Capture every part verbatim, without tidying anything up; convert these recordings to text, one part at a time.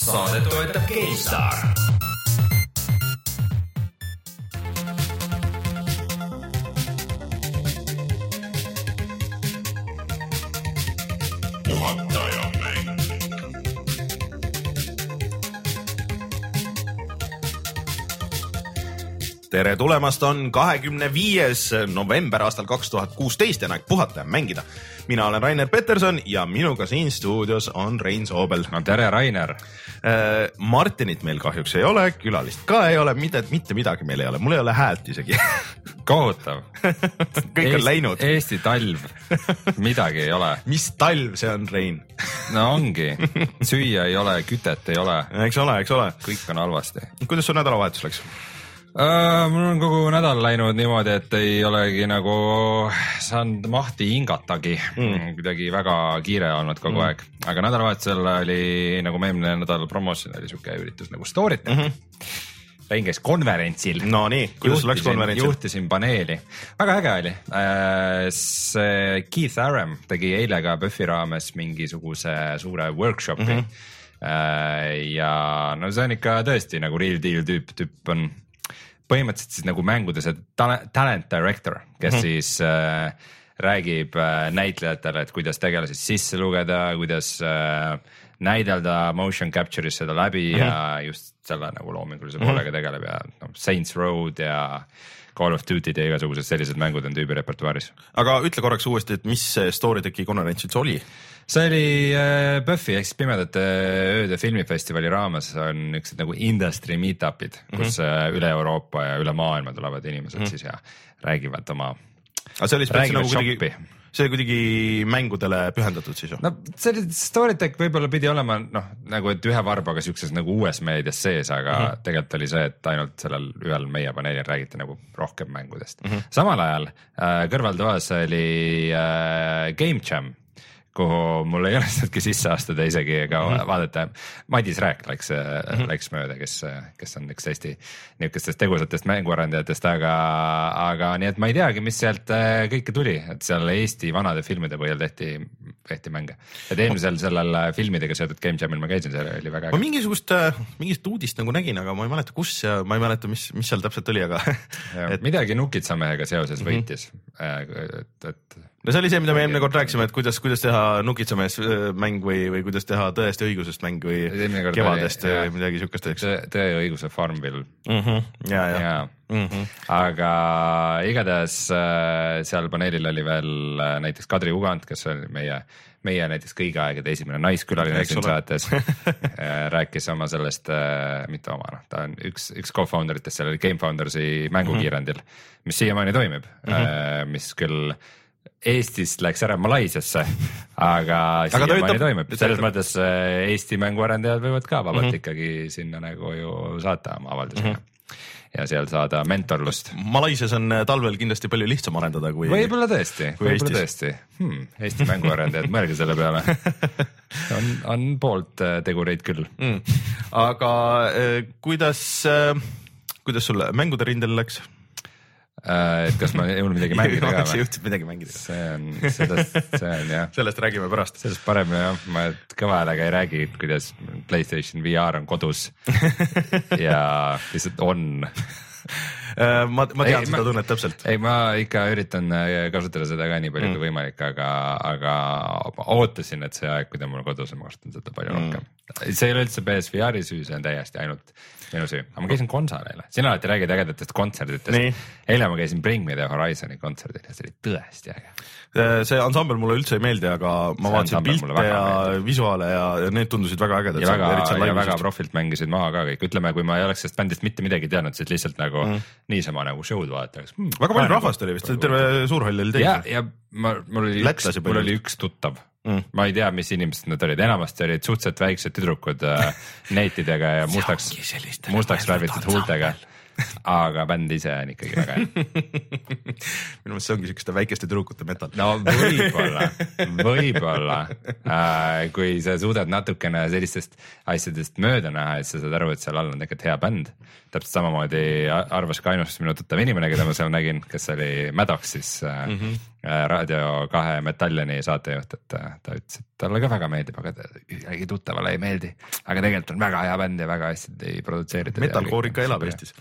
Saadet toetab GameStar. Tere tulemast, on kahekümne viies november aastal kaks tuhat kuusteist ja aeg puhata ja mängida. Mina olen Rainer Peterson ja minuga siin stuudios on Rein Soobel. No tere, Rainer. Martinit meil kahjuks ei ole, külalist ka ei ole, mitte, mitte midagi meil ei ole. Mul ei ole häält isegi. Kohutav. Kõik on Eesti, läinud. Eesti talv. Midagi ei ole. Mis talv see on, Rein? No ongi. Süüa ei ole, kütet ei ole. Eks ole, eks ole. Kõik on halvasti. Kuidas sul nädalavahetus läks? Uh, mul on kogu nädal läinud niimoodi, et ei olegi nagu saanud mahti hingatagi. Mm. Kuidagi väga kiire olnud kogu mm. aeg. Aga nädalavahetusel oli nagu meemne nädal promotion oli siuke üritus nagu Storytech. Mm-hmm. Rein käis konverentsil. No nii, kuidas sul läks konverentsil? Juhtisin paneeli. Väga äge oli. Uh, see Keith Aram tegi eile ka Buffy raames mingisuguse suure workshopi. Mm-hmm. Uh, ja no see on ikka tõesti nagu real deal tüüp, tüüp on põhimõtteliselt siis nagu mängudes talent director, kes mm-hmm. siis äh, räägib äh, näitlejatele, et kuidas tegelased sisse lugeda, kuidas äh, näidelda motion capture'is seda läbi mm-hmm. ja just selle nagu loomingulise mm-hmm. poolega tegeleb ja no, Saints Road ja Call of Duty ja igasugused sellised mängud on tüübi repertuaaris. Aga ütle korraks uuesti, et mis Storytechi konverents üldse oli? See oli äh, Buffy ehk siis Pimedate ööde filmifestivali raames on üks nagu industry meetupid, kus mm-hmm. äh, üle Euroopa ja üle maailma tulevad inimesed mm-hmm. siis ja räägivad oma Aga see oli spetsiaalselt nagu kuidagi, see oli kuidagi mängudele pühendatud siis? No see oli Storytech võib-olla pidi olema noh, nagu et ühe varbaga siukses nagu uues meedias sees, aga mm-hmm. tegelikult oli see, et ainult sellel ühel meie paneelil räägiti nagu rohkem mängudest. Mm-hmm. Samal ajal äh, kõrvaltoas oli äh, Game Jam, kuhu mul ei õnnestudki sisse astuda isegi ega mm-hmm. vaadata. Madis Rääk läks, mm-hmm. läks mööda, kes, kes on üks Eesti niisugustest tegusatest mänguarendajatest, aga, aga nii et ma ei teagi, mis sealt kõike tuli, et seal Eesti vanade filmide põhjal tehti, tehti mänge. Et eelmisel sellel filmidega seotud Game Jamil ma käisin, see oli väga äge. Ma mingisugust, mingisugust uudist nagu nägin, aga ma ei mäleta kus ja ma ei mäleta, mis, mis seal täpselt oli, aga et... midagi Nukitsamehega seoses võitis, mm-hmm. et, et no see oli see, mida me eelmine kord rääkisime, et kuidas, kuidas teha Nukitsamees mäng või, või kuidas teha Tõest ja õigusest mäng või Kevadest või ja, midagi siukest. Tõe ja õiguse Farmville. Mm-hmm. Ja, ja. ja. Mm-hmm. Aga igatahes seal paneelil oli veel näiteks Kadri Ugand, kes oli meie, meie näiteks kõigi aegade esimene naiskülaline siin saates. Rääkis oma sellest, mitte oma, noh, ta on üks, üks co-founderitest, seal oli Game Foundersi mängukiirandil, mis siiamaani toimib, mm-hmm. mis küll Eestist läks ära Malaisiasse, aga siiamaani toimib. Selles mõttes Eesti mänguarendajad võivad ka vabalt mm-hmm. ikkagi sinna nagu ju saata oma avaldusega mm-hmm. ja seal saada mentorlust. Malaisias on talvel kindlasti palju lihtsam arendada kui Võib-olla tõesti, võib-olla tõesti. Hmm, Eesti mänguarendajad, mõelge selle peale. On, on poolt tegureid küll. Mm. Aga äh, kuidas, äh, kuidas sul mängude rindel läks? Et kas ma jõudnud midagi mängida ka või? Jõudsid midagi mängida. See on, sellest, see on jah. Sellest räägime pärast. Sellest parem jah, ma kõva häälega ei räägi, kuidas PlayStation V R on kodus ja lihtsalt on. ma, ma tean ei, seda tunnet täpselt. Ei, ma ikka üritan kasutada seda ka nii palju mm. kui võimalik, aga, aga ootasin, et see aeg, kui ta mul kodus on, ma kasutan seda palju mm. rohkem. See ei ole üldse P S V R-i süü, see on täiesti ainult minu süü. Aga ma käisin kontserdile. Sina alati räägid ägedatest kontserditest. Eile ma käisin Bring Me The Horizoni kontserdil ja see oli tõesti äge. See ansambel mulle üldse ei meeldi, aga ma vaatasin pilte ja meeldib. Visuaale ja need tundusid väga ägedad. Ja väga, ja väga profilt mängisid maha ka kõik. Ütleme, kui ma ei oleks sellest bändist mitte midagi teadnud, siis lihtsalt nagu mm. niisama nagu show'd vaataks. Hmm, väga palju rahvast oli vist, terve suurhall oli teisel. Ja, ja ma, mul, oli üks, mul oli üks tuttav. Mm. Ma ei tea, mis inimesed nad olid, enamasti olid suhteliselt väiksed tüdrukud äh, neitidega ja mustaks, mustaks värvitud huultega, aga bänd ise on ikkagi väga hea. Minu mõttes see ongi siukeste väikeste tüdrukute metal. No võib-olla, võib-olla, äh, kui sa suudad natukene sellistest asjadest mööda näha, et sa saad aru, et seal all on tegelikult hea bänd. Täpselt samamoodi arvas ka ainus minu tuttav inimene, keda ma seal nägin, kes oli Maddoxis äh, mm-hmm. Raadio kahe Metalliani saatejuht, et ta ütles, et talle ka väga meeldib, aga ühegi tuttavale ei meeldi. Aga tegelikult on väga hea bänd ja väga hästi ei produtseerida. Metalcore ikka elab Eestis.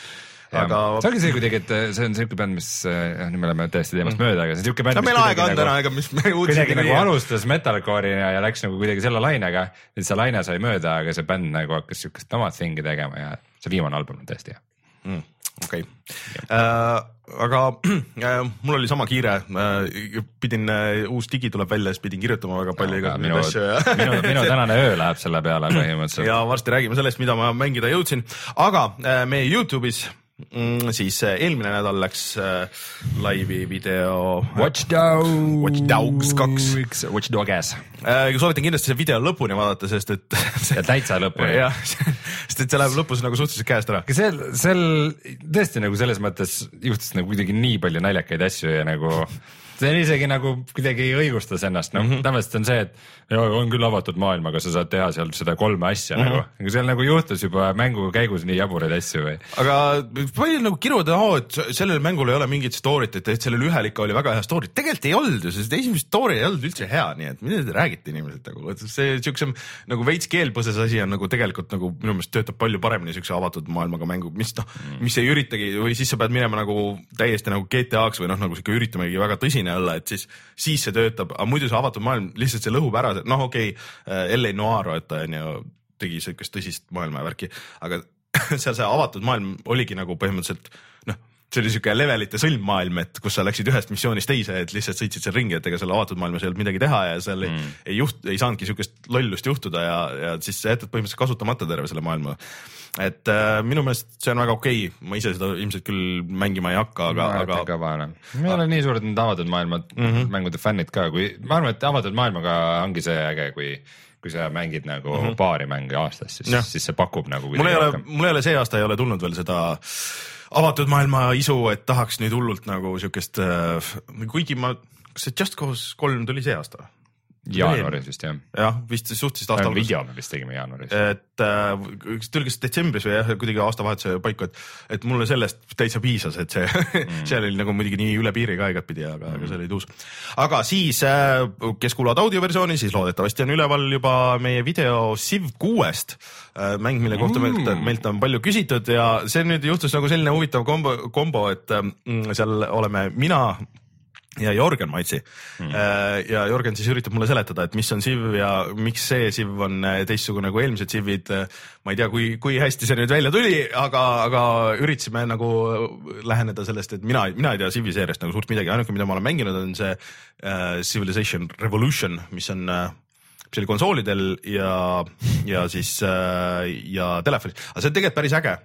Aga... see ongi see kuidagi, et see on siuke bänd, mis, nüüd me oleme tõesti teemast mööda, aga see on siuke bänd, no, mis kuidagi nagu, täna, ega, mis kuidagi nagu alustas metalcore'ina ja läks nagu kuidagi selle lainega, et see laine sai mööda, aga see bänd nagu hakkas siukest omad thingi tegema ja see viimane album on tõesti hea. Mm, okei okay. äh, aga äh, mul oli sama kiire äh, pidin äh, uus digi tuleb välja, siis pidin kirjutama väga palju no, minu, minu, minu tänane öö läheb selle peale põhimõtteliselt ja varsti räägime sellest, mida ma mängida jõudsin, aga äh, meie YouTube'is mm, siis äh, eelmine nädal läks äh, laivi video Watch Dogs Watch Dogs kaks Watch Dogs äh, soovitan kindlasti see video lõpuni vaadata, sest et ja täitsa lõpuni jah, sest et see läheb lõpus nagu suhteliselt käest ära. Sel, sel tõesti nagu selles mõttes juhtus nagu kuidagi nii palju naljakaid asju ja nagu see on isegi nagu kuidagi õigustas ennast, no mm -hmm. tavaliselt on see, et ja, on küll avatud maailm, aga sa saad teha seal seda kolme asja mm -hmm. nagu, aga seal nagu juhtus juba mängu käigus nii jaburaid asju või. aga palju nagu kiruda, oh, et sellel mängul ei ole mingit story't, et, et sellel ühel ikka oli väga hea story, tegelikult ei olnud ju, sest esimest story ei olnud üldse hea, nii et mida te räägite inimesed nagu, see siuksem nagu veits keelpõses asi on nagu tegelikult nagu minu meelest töötab palju paremini siukse avatud maailmaga mängu, mis noh mm., mis ei üritagi või siis sa pead minema nagu täiesti nagu G T A-ks või noh, nagu siuke üritamegi väga tõsine olla, et siis, siis see töötab, aga muidu see avatud maailm lihtsalt see lõhub ära, noh okei okay,, L A Noir, et ta on ju tegi siukest tõsist maailma värki, aga seal see avatud maailm oligi nagu põhimõtteliselt noh, see oli siuke levelite sõlmmaailm, et kus sa läksid ühest missioonist teise, et lihtsalt sõitsid seal ringi, et ega selle avatud maailmas ei olnud midagi teha ja seal mm. ei, ei juht, ei saanudki siukest lollust juhtuda ja, ja siis sa jätad põhimõtteliselt kasutamata terve selle maailma. Et äh, minu meelest see on väga okei okay., ma ise seda ilmselt küll mängima ei hakka, aga, aga... ma olen nii suured need avatud maailmad mm -hmm. mängude fännid ka, kui ma arvan, et avatud maailmaga ongi see äge, kui kui sa mängid nagu mm -hmm. paari mänge aastas, siis, siis see pakub nagu mul ei ole, mul ei ole see aasta ei ole tulnud veel seda avatud maailma isu, et tahaks nüüd hullult nagu siukest äh, kuigi ma, kas see Just Cause kolm tuli see aasta? Jaanuaris vist jah. jah, vist suhteliselt aasta alguses. video me vist tegime jaanuaris. Et äh, tuli kas detsembris või jah, kuidagi aastavahetuse paiku, et, et mulle sellest täitsa piisas, et see mm. seal oli nagu muidugi nii üle piiri ka igatpidi, aga, mm. aga see oli tuus. Aga siis, äh, kes kuulavad audioversiooni, siis loodetavasti on üleval juba meie video Civ kuuest äh, mäng, mille kohta mm. meilt, meilt on palju küsitud ja see nüüd juhtus nagu selline huvitav kombo, kombo et äh, seal oleme mina ja Jorgen Maitsi mm. ja Jorgen siis üritab mulle seletada, et mis on Civ ja miks see Civ on teistsugune kui eelmised Civid. ma ei tea, kui, kui hästi see nüüd välja tuli, aga, aga üritasime nagu läheneda sellest, et mina, mina ei tea Civi seeriast nagu suurt midagi, ainuke, mida ma olen mänginud, on see uh, Civilization Revolution, mis on uh, mis oli konsoolidel ja, ja siis uh, ja telefonis, aga see on tegelikult päris äge,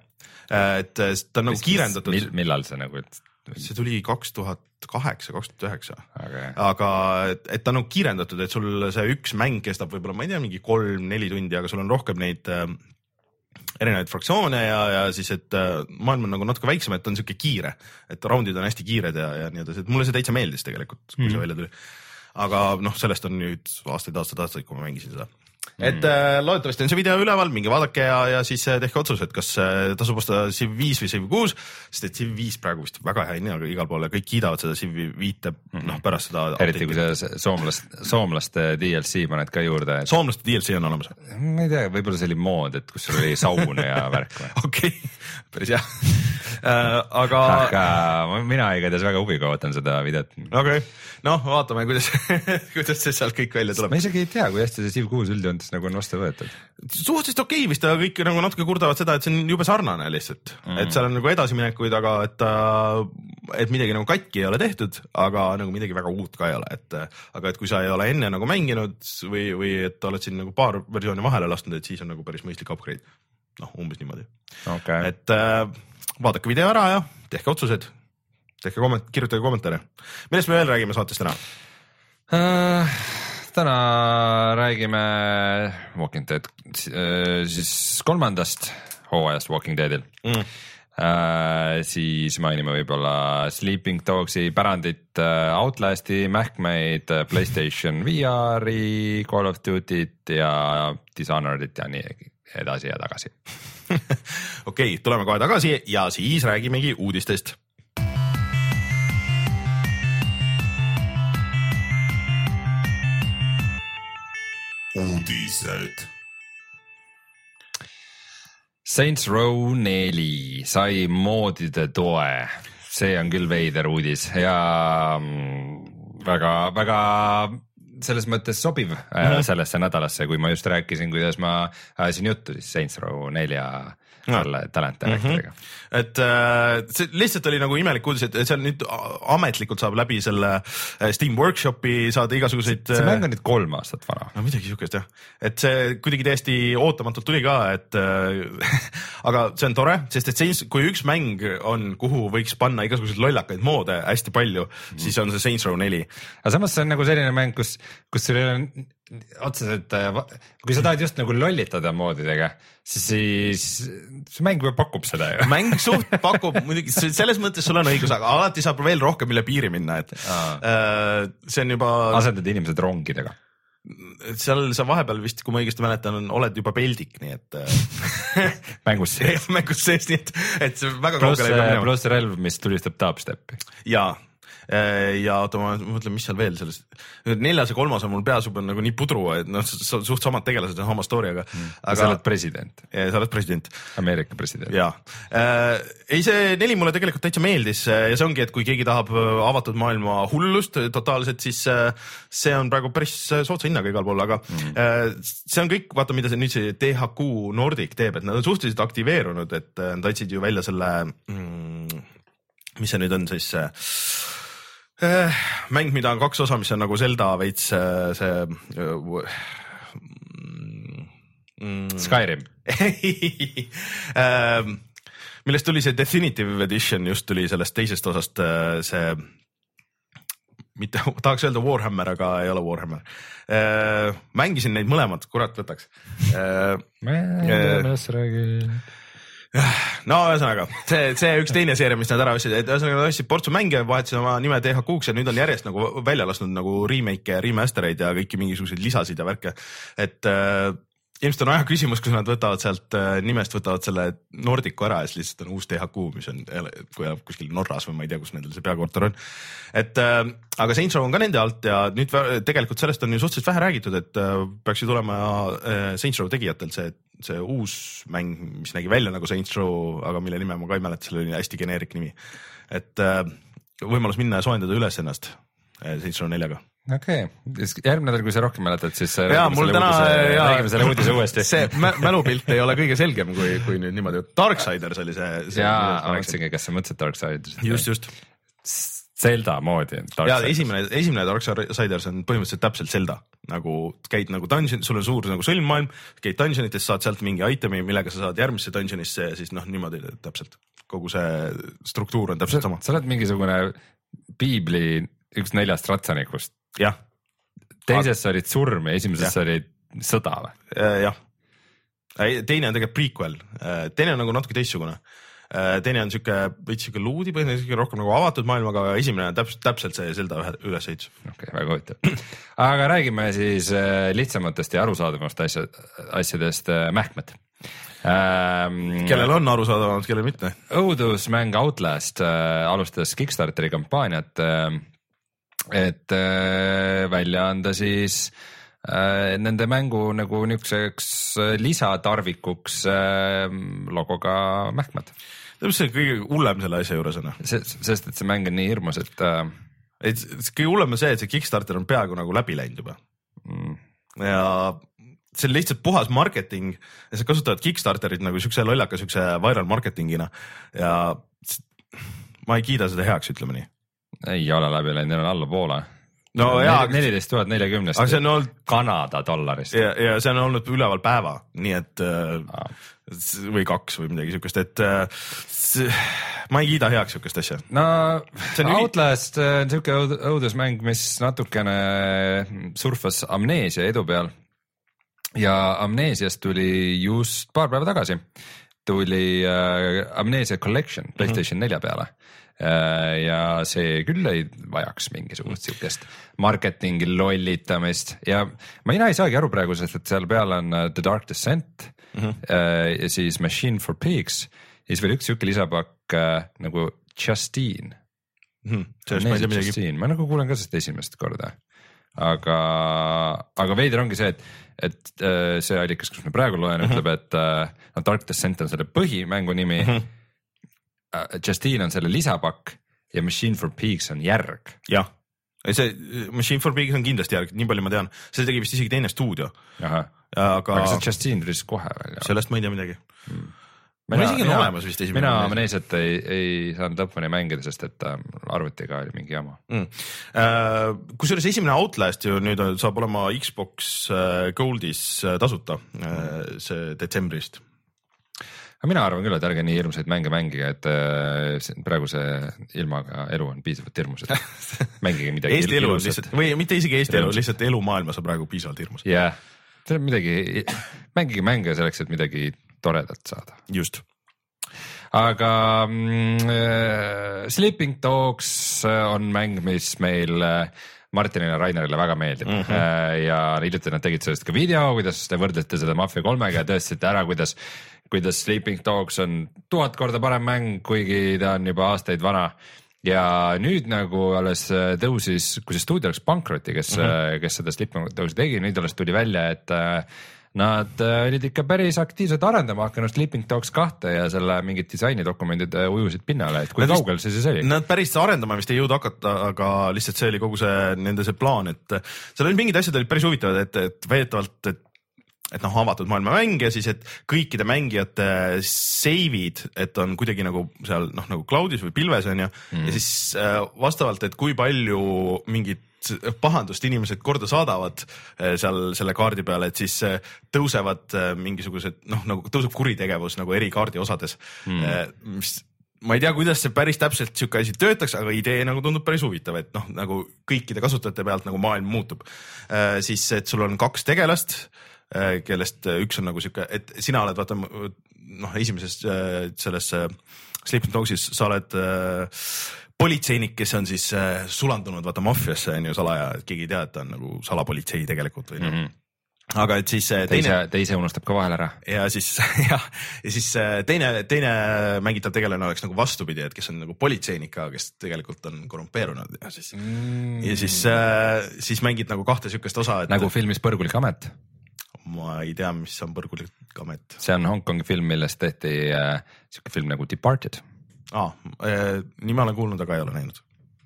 et ta on nagu kiirendatud. Mill, millal see nagu, et see tuli kaks tuhat kaheksa, kaks tuhat üheksa, okay. aga et, et ta on nagu kiirendatud, et sul see üks mäng kestab võib-olla, ma ei tea, mingi kolm-neli tundi, aga sul on rohkem neid äh, erinevaid fraktsioone ja, ja siis, et äh, maailm on nagu natuke väiksem, et on siuke kiire, et raundid on hästi kiired ja, ja nii edasi, et mulle see täitsa meeldis tegelikult, kui mm. see välja tuli. aga noh, sellest on nüüd aastaid, aastaid, aastaid, kui ma mängisin seda. et mm. äh, loodetavasti on see video üleval, minge vaadake ja, ja siis tehke otsus, et kas äh, tasub osta Civ viis või Civ kuus, sest et Civ viis praegu vist väga hea hinnaga igal pool ja kõik kiidavad seda Civ viite mm. noh, pärast seda. eriti kui see soomlast, soomlaste D L C paned ka juurde et.... soomlaste D L C on olemas? ma ei tea, võib-olla see oli mood, et kus sul oli saun ja värk või? okei okay., päris hea äh, aga aga mina igatahes väga huviga ootan seda videot. okei okay., noh, vaatame, kuidas kuidas see sealt kõik välja tuleb. ma isegi ei tea, kui hästi see Civ kuus üldjoontes nagu on vastu võetud. suhteliselt okei okay, vist, aga kõik nagu natuke kurdavad seda, et see on jube sarnane lihtsalt mm., et seal on nagu edasiminekuid, aga et, et midagi nagu katki ei ole tehtud, aga nagu midagi väga uut ka ei ole, et aga et kui sa ei ole enne nagu mänginud või, või et oled siin nagu paar versiooni vahele lasknud, et siis on nagu päris mõistlik upgrade. noh, umbes niimoodi okay.. et äh, vaadake video ära ja tehke otsused, tehke komment-, kirjutage kommentaare. millest me veel räägime saates täna uh...? täna räägime Walking Dead siis kolmandast hooajast Walking Deadil mm. äh, siis mainime võib-olla Sleeping Dogsi pärandit, Outlasti, Mähkmeid, PlayStation V R-i, Call of Duty't ja Dishonored'it ja nii edasi ja tagasi. okei okay,, tuleme kohe tagasi ja siis räägimegi uudistest. uudised. Saints Row neli sai moodide toe, see on küll veider uudis ja väga-väga selles mõttes sobiv äh, sellesse nädalasse, kui ma just rääkisin, kuidas ma ajasin juttu siis Saints Row nelja selle talent directoriga. Mm -hmm. et äh, see lihtsalt oli nagu imelik uudis, et seal nüüd ametlikult saab läbi selle Steam Workshopi saada igasuguseid. See mäng on nüüd kolm aastat vana. No midagi siukest jah, et see kuidagi täiesti ootamatult tuli ka, et äh, aga see on tore, sest et Saints, kui üks mäng on, kuhu võiks panna igasuguseid lollakaid moode hästi palju, mm. siis on see Saints Row neli. aga samas see on nagu selline mäng, kus, kus sul ei ole otseselt, kui sa tahad just nagu lollitada moodidega, siis, siis see mäng juba pakub seda ju. Mäng suht pakub, muidugi selles mõttes sul on õigus, aga alati saab veel rohkem üle piiri minna, et äh, see on juba. Asendad inimesed rongidega. Seal sa vahepeal vist, kui ma õigesti mäletan, oled juba peldik, nii et mängus sees. mängus sees, nii et, et see väga plus, kaugele ei pea minema. Pluss relv, mis tulistab dubstepi. Jaa. ja oota, ma mõtlen, mis seal veel sellest, neljas ja kolmas on mul peas juba nagu nii pudru, et noh, suht samad tegelased on oma story'ga mm.. aga sa oled president. sa oled president. Ameerika president. jaa äh,. ei, see neli mulle tegelikult täitsa meeldis ja see ongi, et kui keegi tahab avatud maailma hullust totaalselt, siis see on praegu päris soodsa hinnaga igal pool, aga mm. äh, see on kõik, vaata, mida see nüüd see T H Q Nordic teeb, et nad on suhteliselt aktiveerunud, et nad andsid ju välja selle mm, mis see nüüd on siis see Eh, mäng, mida on kaks osa, mis on nagu Zelda veits see mm, Skyrim millest tuli see Definitive Edition, just tuli sellest teisest osast see, mitte tahaks öelda Warhammer, aga ei ole Warhammer. Mängisin neid mõlemad, kurat võtaks. Mängis räägin. No ühesõnaga, see, see üks teine seeria, mis nad ära ostsid, et ühesõnaga nad ostsid portsu mänge, vahetasid oma nime T H Q-ks ja nüüd on järjest nagu välja lasknud nagu remake ja remastereid ja kõiki mingisuguseid lisasid ja värke. Et äh, ilmselt on aja küsimus, kus nad võtavad sealt äh, nimest, võtavad selle Nordicu ära ja siis lihtsalt on uus T H Q, mis on, kui elab kuskil Norras või ma ei tea, kus nendel see peakorter on. Et äh, aga Saints Row on ka nende alt ja nüüd tegelikult sellest on ju suhteliselt vähe räägitud, et äh, peaks ju tulema äh, Saints Row tegijatelt see see uus mäng, mis nägi välja nagu Saints Row, aga mille nime ma ka ei mäleta, selle oli hästi geneerik nimi. Et äh, võimalus minna ja soendada üles ennast äh, Saints Row neljaga. Okei, okay. Järgmine nädal, kui sa rohkem mäletad, siis ja, räägime, selle täna, uudise, ja, räägime selle uudise uuesti. See mälupilt ei ole kõige selgem, kui, kui nüüd niimoodi. Darksiders oli see. see jaa, ma mõtlesingi, kas sa mõtlesid Darksiders. Just, just. Zelda moodi. Ja esimene, esimene Darksiders on põhimõtteliselt täpselt Zelda. Nagu käid nagu dungeon, sul on suur nagu sõlmmaailm, käid dungeonites, saad sealt mingi itemi, millega sa saad järgmisse dungeonisse ja siis noh, niimoodi täpselt. Kogu see struktuur on täpselt sama. Sa oled mingisugune piibli üks neljast ratsanikust. Jah. Teises sa olid surm ja esimeses sa olid sõda või? Jah. Teine on tegelikult prequel. Teine on nagu natuke teistsugune. Teine on siuke, veits siuke luudi põhine, siuke rohkem nagu avatud maailmaga, aga esimene on täpselt, täpselt see Zelda üles ehitus. Okei, okay, väga huvitav. Aga räägime siis lihtsamatest ja arusaadavamast asja, asjadest mähkmed. Ähm, kellel on arusaadavamad, kellel mitte? Õudusmäng Outlast äh, alustas Kickstarteri kampaaniat, äh, et äh, välja anda siis äh, nende mängu nagu niisuguseks lisatarvikuks äh, logoga mähkmed. Täpselt see kõige hullem selle asja juures on. Sest et see mäng on nii hirmus, et, äh, et kõige hullem on see, et see Kickstarter on peaaegu nagu läbi läinud juba. Mm. Ja see on lihtsalt puhas marketing ja sa kasutavad Kickstarterit nagu siukse lollaka, siukse viral marketingina ja ma ei kiida seda heaks, ütleme nii. Ei ole läbi läinud, neil on alla poole. No jaa, neliteist tuhat neljakümnest aga see on olnud Kanada dollarist. Ja, ja see on olnud üleval päeva, nii et ah. või kaks või midagi siukest, et see, ma ei kiida heaks siukest asja. No Outlast on siuke õudusmäng, mis natukene surfas amneesia edu peal ja amneesiast tuli just paar päeva tagasi tuli äh, Amnesia Collection PlayStation nelja peale. Ja see küll ei vajaks mingisugust siukest marketingi lollitamist ja mina ei saagi aru praegu, sest et seal peal on The Dark Descent mm -hmm. ja siis Machine for Pigs ja siis veel üks siuke lisapakk nagu Justine mm. -hmm. ma, Justine. Ma nagu kuulen ka sellest esimest korda. aga, aga veider ongi see, et, et see allikas, kus me praegu loen, ütleb, et no, Dark Descent on selle põhimängu nimi mm. -hmm. Justine on selle lisapakk ja Machine for Pigs on järg. Jah, see Machine for Pigs on kindlasti järg, nii palju ma tean, see tegi vist isegi teine stuudio. Aha. Aga, aga see Justine tuli siis kohe välja. Sellest ma ei tea midagi. Hmm. Mina, isegi on mina, olemas vist esimene. Mina Amnesiat ei, ei saanud lõpuni mängida, sest et arvutiga oli mingi jama. Mm. Uh, kusjuures esimene Outlast ju nüüd saab olema Xbox Goldis tasuta uh, see detsembrist. Aga mina arvan küll, et ärge nii hirmsaid mänge mängige, et uh, praegu see ilmaga elu on piisavalt hirmus, et mängige midagi. Eesti elu lihtsalt, või mitte isegi Eesti elu, lihtsalt elu maailmas on praegu piisavalt hirmus. Jah, see on midagi, mängige mänge selleks, et midagi toredalt saada. Just. Aga mm, Sleeping Dogs on mäng, mis meil Martinile ja Rainerile väga meeldib mm -hmm. ja hiljuti nad tegid sellest ka video, kuidas te võrdlete seda Mafia kolmega ja tõestasite ära, kuidas, kuidas Sleeping Dogs on tuhat korda parem mäng, kuigi ta on juba aastaid vana. Ja nüüd nagu alles tõusis, kui see stuudio oleks Bankroti, kes mm, -hmm. kes seda Sleeping Dogsi tegi, nüüd alles tuli välja, et nad olid ikka päris aktiivselt arendama hakanud Sleeping Dogs kahte ja selle mingid disainidokumendid ujusid pinnale, et kui nad kaugel see siis oli? Nad päris arendama vist ei jõuda hakata, aga lihtsalt see oli kogu see nende see plaan, et seal olid mingid asjad olid päris huvitavad, et, et veetavalt, et et noh, avatud maailma mäng ja siis, et kõikide mängijate save'id, et on kuidagi nagu seal noh, nagu cloud'is või pilves on ju mm. ja siis äh, vastavalt, et kui palju mingit pahandust inimesed korda saadavad seal selle kaardi peale, et siis tõusevad mingisugused noh, nagu tõuseb kuritegevus nagu eri kaardi osades mm. mis ma ei tea, kuidas see päris täpselt siuke asi töötaks, aga idee nagu tundub päris huvitav, et noh, nagu kõikide kasutajate pealt nagu maailm muutub äh, siis, et sul on kaks tegelast, kellest üks on nagu siuke, et sina oled vaata noh, esimeses selles Sleeping Dogsis sa oled äh, politseinik, kes on siis äh, sulandunud vaata maffiasse on ju salaja, et keegi ei tea, et ta on nagu salapolitsei tegelikult või mm -hmm. aga et siis teine teise, teise unustab ka vahel ära ja siis jah, ja siis teine, teine mängitav tegelane oleks nagu vastupidi, et kes on nagu politseinik, kes tegelikult on korrumpeerunud ja siis mm. ja siis, äh, siis mängid nagu kahte sihukest osa, et nagu filmis Põrgulik amet. Ma ei tea, mis on Põrgulik amet. See on Hongkongi film, millest tehti äh, siuke film nagu Departed. Ah, äh, nii ma olen kuulnud, aga ei ole näinud.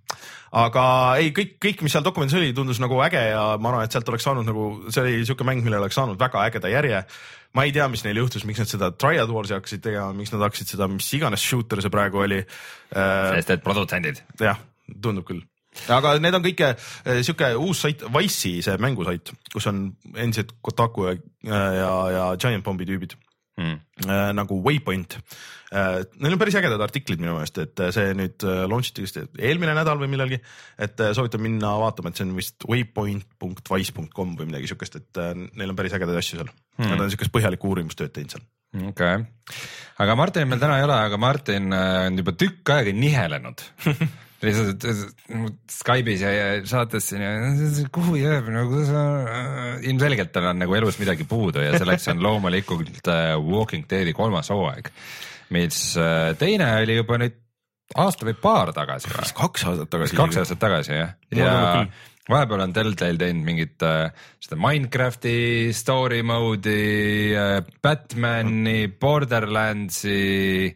Aga ei, kõik, kõik, mis seal dokumendis oli, tundus nagu äge ja ma arvan, et sealt oleks saanud nagu, see oli siuke mäng, mille oleks saanud väga ägeda järje. Ma ei tea, mis neil juhtus, miks nad seda Triad Warsi hakkasid tegema, miks nad hakkasid seda, mis iganes shooter see praegu oli. Sest et produtsendid. Jah, tundub küll. Aga need on kõike siuke uus sait, Wice'i see mängusait, kus on endiselt Kotaku ja, ja, ja Giant Bombi tüübid mm. äh, nagu Waypoint. Äh, neil on päris ägedad artiklid minu meelest, et see nüüd launch iti vist eelmine nädal või millalgi, et soovitan minna vaatama, et see on vist waypoint punkt wise punkt com või midagi siukest, et neil on päris ägedaid asju seal mm.. Nad on siukest põhjalikku uurimustööd teinud seal. okei okay., aga Martin meil täna ei ole, aga Martin on juba tükk aega nihelenud lihtsalt Skype'is ja saates siin ja kuhu jääb nagu ilmselgelt tal on nagu elus midagi puudu ja selleks on loomulikult Walking Deadi kolmas hooaeg, mis teine oli juba nüüd aasta või paar tagasi. kaks aastat tagasi. kaks aastat tagasi jah. ja vahepeal on Telltale teinud mingit seda Minecrafti story mode'i, Batman'i, Borderlandsi,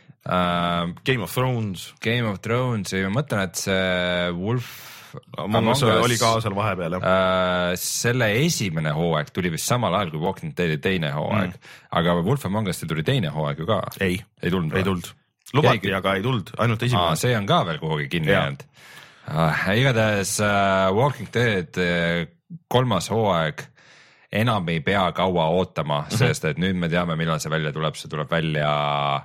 Uh, Game of Thrones. Game of Thrones ja ma mõtlen, et see Wolf Among Us oli ka seal vahepeal jah. Uh, selle esimene hooaeg tuli vist samal ajal kui Walking Deadi teine hooaeg mm., aga Wolf Among Us tuli teine hooaeg ju ka. Ei, ei tulnud. ei tulnud. Lubati, aga ei tulnud, ainult esimene. Aa, see on ka veel kuhugi kinni jäänud. Uh, igatahes uh, Walking Dead uh, kolmas hooaeg enam ei pea kaua ootama, mm -hmm. sest et nüüd me teame, millal see välja tuleb, see tuleb välja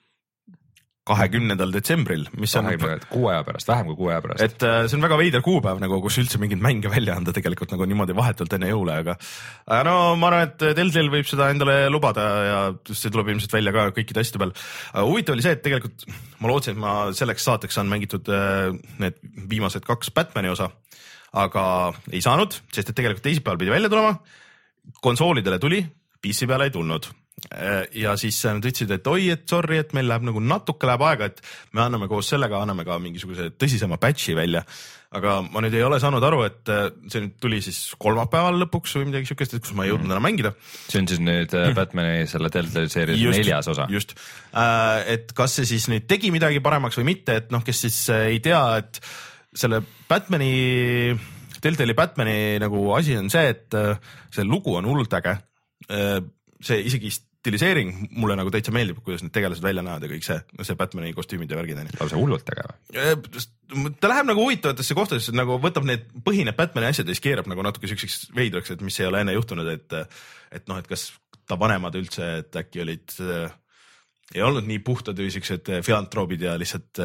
kahekümnendal detsembril, mis on kuu aja pärast, vähem kui kuu aja pärast. Et see on väga veider kuupäev nagu, kus üldse mingid mänge välja anda tegelikult nagu niimoodi vahetult enne jõule, aga no ma arvan, et Telltale võib seda endale lubada ja see tuleb ilmselt välja ka kõikide asjade peal. Huvitav oli see, et tegelikult ma lootsin, et ma selleks saateks saan mängitud need viimased kaks Batmani osa, aga ei saanud, sest et tegelikult teisipäeval pidi välja tulema, konsoolidele tuli, P C peale ei tulnud. ja siis nad ütlesid, et oi, et sorry, et meil läheb nagu natuke läheb aega, et me anname koos sellega, anname ka mingisuguse tõsisema patch'i välja. Aga ma nüüd ei ole saanud aru, et see nüüd tuli siis kolmapäeval lõpuks või midagi siukest, et kus ma ei jõudnud enam mängida. See on siis nüüd Batmani selle Telltale seeris neljas osa. Just, et kas see siis nüüd tegi midagi paremaks või mitte, et noh, kes siis ei tea, et selle Batmani, Telltale'i Batmani nagu asi on see, et see lugu on hullult äge. See isegi stiliseering mulle nagu täitsa meeldib, kuidas need tegelased välja näevad ja kõik see, see Batmani kostüümid ja värgid. Lausa hullult äge või? Ta läheb nagu huvitavatesse kohtadesse, nagu võtab need põhineb Batmani asjad ja siis keerab nagu natuke siukseks veidraks, et mis ei ole enne juhtunud, et, et noh, et kas ta vanemad üldse, et äkki olid, ei olnud nii puhtad või siuksed filantroobid ja lihtsalt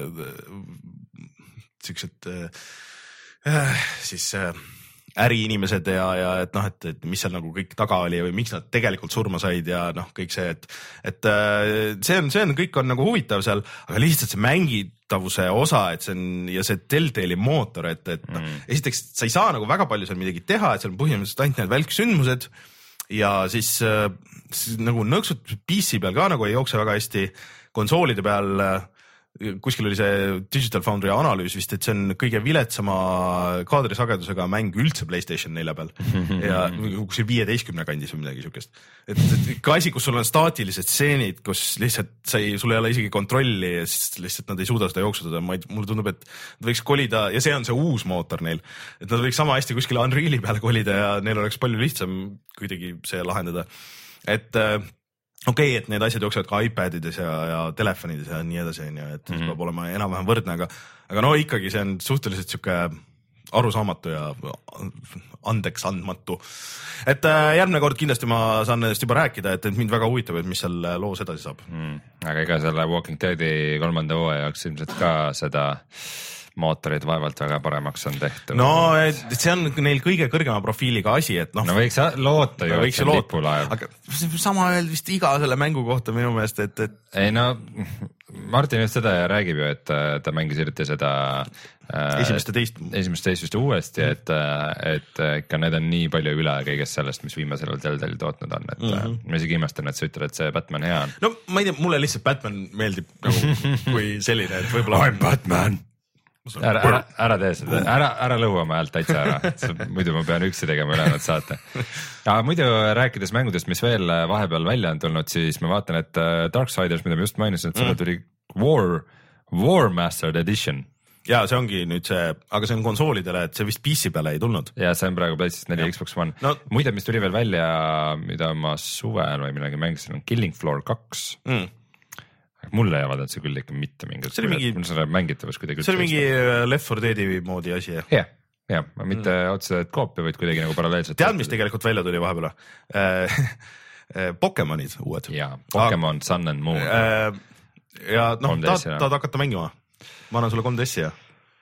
siuksed äh, siis äh, äriinimesed ja, ja et noh, et, et mis seal nagu kõik taga oli või miks nad tegelikult surma said ja noh, kõik see, et, et see on, see on, kõik on nagu huvitav seal, aga lihtsalt see mängitavuse osa, et see on ja see Telltale'i mootor, et, et mm. noh, esiteks sa ei saa nagu väga palju seal midagi teha, et seal on põhimõtteliselt ainult need välksündmused ja siis, siis nagu nõksud P C peal ka nagu ei jookse väga hästi, konsoolide peal kuskil oli see Digital Foundry analüüs vist, et see on kõige viletsama kaadrisagedusega mäng üldse PlayStation nelja peal ja kuskil viieteistkümne kandis või midagi siukest. Et, et ikka asi, kus sul on staatilised stseenid, kus lihtsalt sa ei, sul ei ole isegi kontrolli ja siis lihtsalt nad ei suuda seda jooksutada. Ma ei, mulle tundub, et nad võiks kolida ja see on see uus mootor neil, et nad võiks sama hästi kuskile Unreali peale kolida ja neil oleks palju lihtsam kuidagi see lahendada. Et okei okay,, et need asjad jooksevad ka iPadides ja, ja telefonides ja nii edasi, et mm-hmm. peab olema enam-vähem võrdne, aga, aga no ikkagi see on suhteliselt siuke arusaamatu ja andeks andmatu. Et äh, järgmine kord kindlasti ma saan nendest juba rääkida, et, et mind väga huvitab, et mis seal loos edasi saab. Mm. Aga ega selle Walking Deadi kolmanda hooaja jaoks ilmselt ka seda mootorid vaevalt väga paremaks on tehtud. No et see on neil kõige kõrgema profiiliga asi, et noh. No võiks loota ju, no, et see on lipulaev. Aga sama öeld vist iga selle mängu kohta minu meelest, et, et... Ei no, Martin just seda räägib ju, et ta mängis eriti seda esimest ja teist. Esimest teist vist uuesti, et, et ikka need on nii palju üle kõigest sellest, mis viimasel Telltale'i tootnud on, et mm-hmm. ma isegi imestan, et sa ütled, et see Batman hea on. No ma ei tea, mulle lihtsalt Batman meeldib nagu kui selline, et võib-olla I'm Batman! Ära, ära, ära tee seda, ära, ära lõua oma häält täitsa ära, muidu ma pean üksi tegema ülejäänud saate. Ja muidu rääkides mängudest, mis veel vahepeal välja on tulnud, siis ma vaatan, et Darksiders, mida ma just mainisin, et selle tuli War, War Mastered Edition. Ja see ongi nüüd see, aga see on konsoolidele, et see vist P C peale ei tulnud. Ja see on praegu PlayStation neli ja Xbox One. No, muide, mis tuli veel välja, mida ma suvel või midagi mängisin, on Killing Floor kaks. Mm. Mulle ei avaldanud see küll ikka mitte mingit. See oli mingi, mängitavus kuidagi. See oli mingi Left four Deadi moodi asi. Jah, jah, ja, mitte mm. otseselt koopia, vaid kuidagi nagu paralleelselt. Tead, mis tegelikult välja tuli vahepeal? Pokemonid uued. Ja, Pokemon ah, Sun and Moon. Ja noh, tahad, tahad hakata mängima? Ma annan sulle kolm D S-i ja.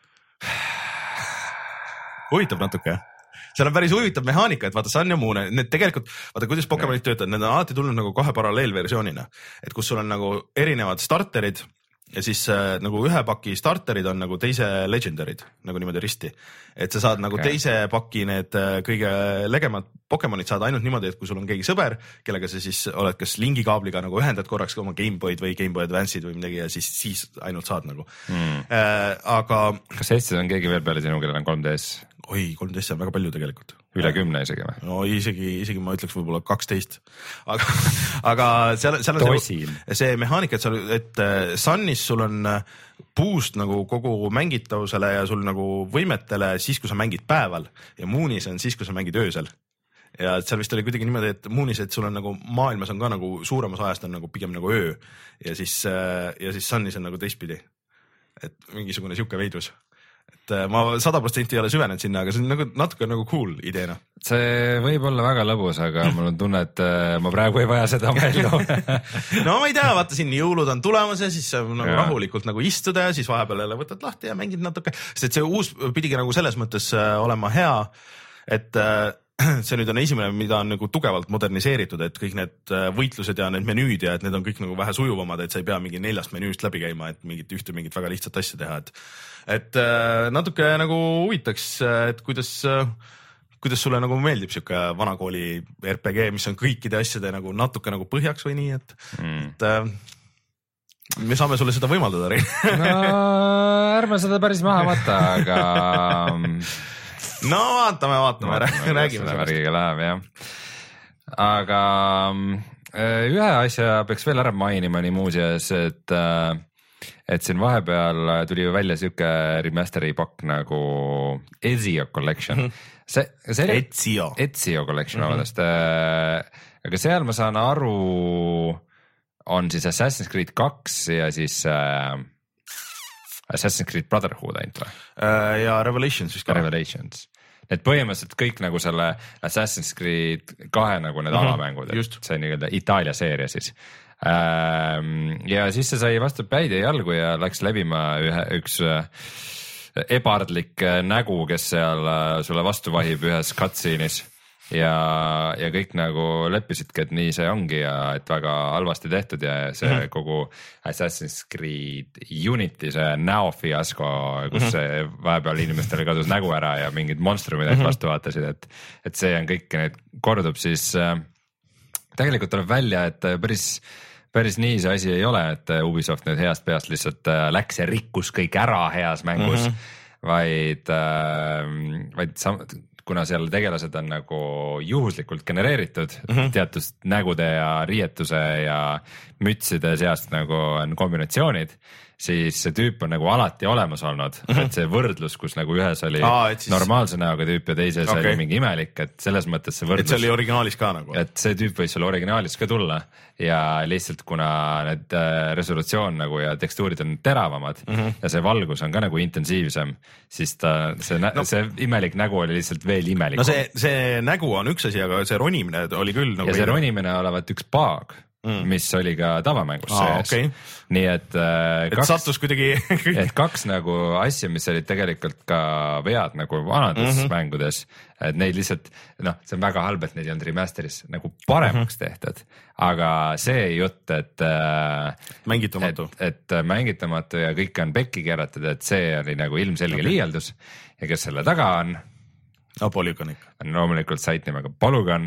Huvitab natuke. Seal on päris huvitav mehaanika, et vaata Sun ja Moon, need tegelikult, vaata kuidas Pokemonid töötavad, need on alati tulnud nagu kahe paralleelversioonina, et kus sul on nagu erinevad starterid ja siis äh, nagu ühe paki starterid on nagu teise legendarid, nagu niimoodi risti. Et sa saad nagu okay. teise paki need äh, kõige legemad Pokemonid saad ainult niimoodi, et kui sul on keegi sõber, kellega sa siis oled kas lingikaabliga nagu ühendad korraks oma Gameboyd või Gameboy Advance'id või midagi ja siis, siis ainult saad nagu mm.. Äh, aga... Kas Eestis on keegi veel peale sinu, kellel on kolm D S? Oi, kolm D S on väga palju tegelikult. Üle kümne isegi või? No isegi, isegi ma ütleks võib-olla kaksteist. Aga, aga seal, seal on see, see mehaanika, et, seal, et Sunis sul on boost nagu kogu mängitavusele ja sul nagu võimetele siis, kui sa mängid päeval ja Moonis on siis, kui sa mängid öösel. Ja seal vist oli kuidagi niimoodi, et Moonis, et sul on nagu maailmas on ka nagu suuremas ajast on nagu pigem nagu öö ja siis, ja siis Sunis on nagu teistpidi. Et mingisugune siuke veidrus. Et ma sada protsenti ei ole süvenenud sinna, aga see on nagu natuke nagu cool ideena. See võib olla väga lõbus, aga mul on tunne, et ma praegu ei vaja seda välja. No ma ei tea, vaata siin jõulud on tulemas ja siis nagu ja. rahulikult nagu istuda ja siis vahepeal jälle võtad lahti ja mängid natuke. Sest et see uus pidigi nagu selles mõttes olema hea, et see nüüd on esimene, mida on nagu tugevalt moderniseeritud, et kõik need võitlused ja need menüüd ja et need on kõik nagu vähe sujuvamad, et sa ei pea mingi neljast menüüst läbi käima, et mingit ühte mingit väga lihtsat asja teha, et et natuke nagu huvitaks, et kuidas, kuidas sulle nagu meeldib siuke vanakooli R P G, mis on kõikide asjade nagu natuke nagu põhjaks või nii, et mm., et äh, me saame sulle seda võimaldada, Rein. no ärme seda päris maha võtta, aga no vaatame, vaatame, vaatame räägime sellest. Värgiga läheb, jah. Aga ühe asja peaks veel ära mainima nii muuseas, et et siin vahepeal tuli ju välja siuke remasteri pakk nagu Ezio Collection. Mm -hmm. see, see Ezio. Ezio Collection, mm -hmm. vabandust. Aga seal ma saan aru, on siis Assassin's Creed kaks ja siis äh, Assassin's Creed Brotherhood ainult või? Uh, ja Revelations siis ka. Revelations. Need põhimõtteliselt kõik nagu selle Assassin's Creed kahe nagu need mm -hmm. alamängud, et see on nii-öelda Itaalia seeria siis. Ja siis see sai vastu päid ja jalgu ja läks läbima ühe, üks ebardlik nägu, kes seal sulle vastu vahib ühes cutscene'is ja, ja kõik nagu leppisidki, et nii see ongi ja et väga halvasti tehtud ja see mm -hmm. kogu Assassin's Creed Unity, see näofiasko, kus mm -hmm. see vahepeal inimestele kadus nägu ära ja mingid monstrumid mm -hmm. vastu vaatasid, et, et see on kõik need kordub, siis äh, tegelikult tuleb välja, et päris päris nii see asi ei ole, et Ubisoft nüüd heast peast lihtsalt läks ja rikkus kõik ära heas mängus, mm -hmm. vaid, vaid sam-, kuna seal tegelased on nagu juhuslikult genereeritud mm -hmm. teatud nägude ja riietuse ja mütside seast nagu on kombinatsioonid, siis see tüüp on nagu alati olemas olnud mm, -hmm. et see võrdlus, kus nagu ühes oli Aa, siis... normaalse näoga tüüp ja teises okay. oli mingi imelik, et selles mõttes see võrdlus. et see oli originaalis ka nagu. et see tüüp võis sulle originaalis ka tulla ja lihtsalt kuna need äh, resolutsioon nagu ja tekstuurid on teravamad mm -hmm. ja see valgus on ka nagu intensiivsem, siis ta, see, no, see imelik nägu oli lihtsalt veel imelikum. no see, see nägu on üks asi, aga see ronimine oli küll nagu. ja see ronimine olevat üks bug. Mm. mis oli ka tavamängus Aa, sees okay. nii et äh, et kaks, sattus kuidagi et kaks nagu asja, mis olid tegelikult ka vead nagu vanades mm -hmm. mängudes, et neid lihtsalt noh, see on väga halb, et neid ei olnud remasteris nagu paremaks mm -hmm. tehtud, aga see jutt, et äh, mängitamatu, et, et mängitamatu ja kõik on pekki keeratud, et see oli nagu ilmselge okay. liialdus ja kes selle taga on no, Polygon ikka. on loomulikult sait nimega Polygon,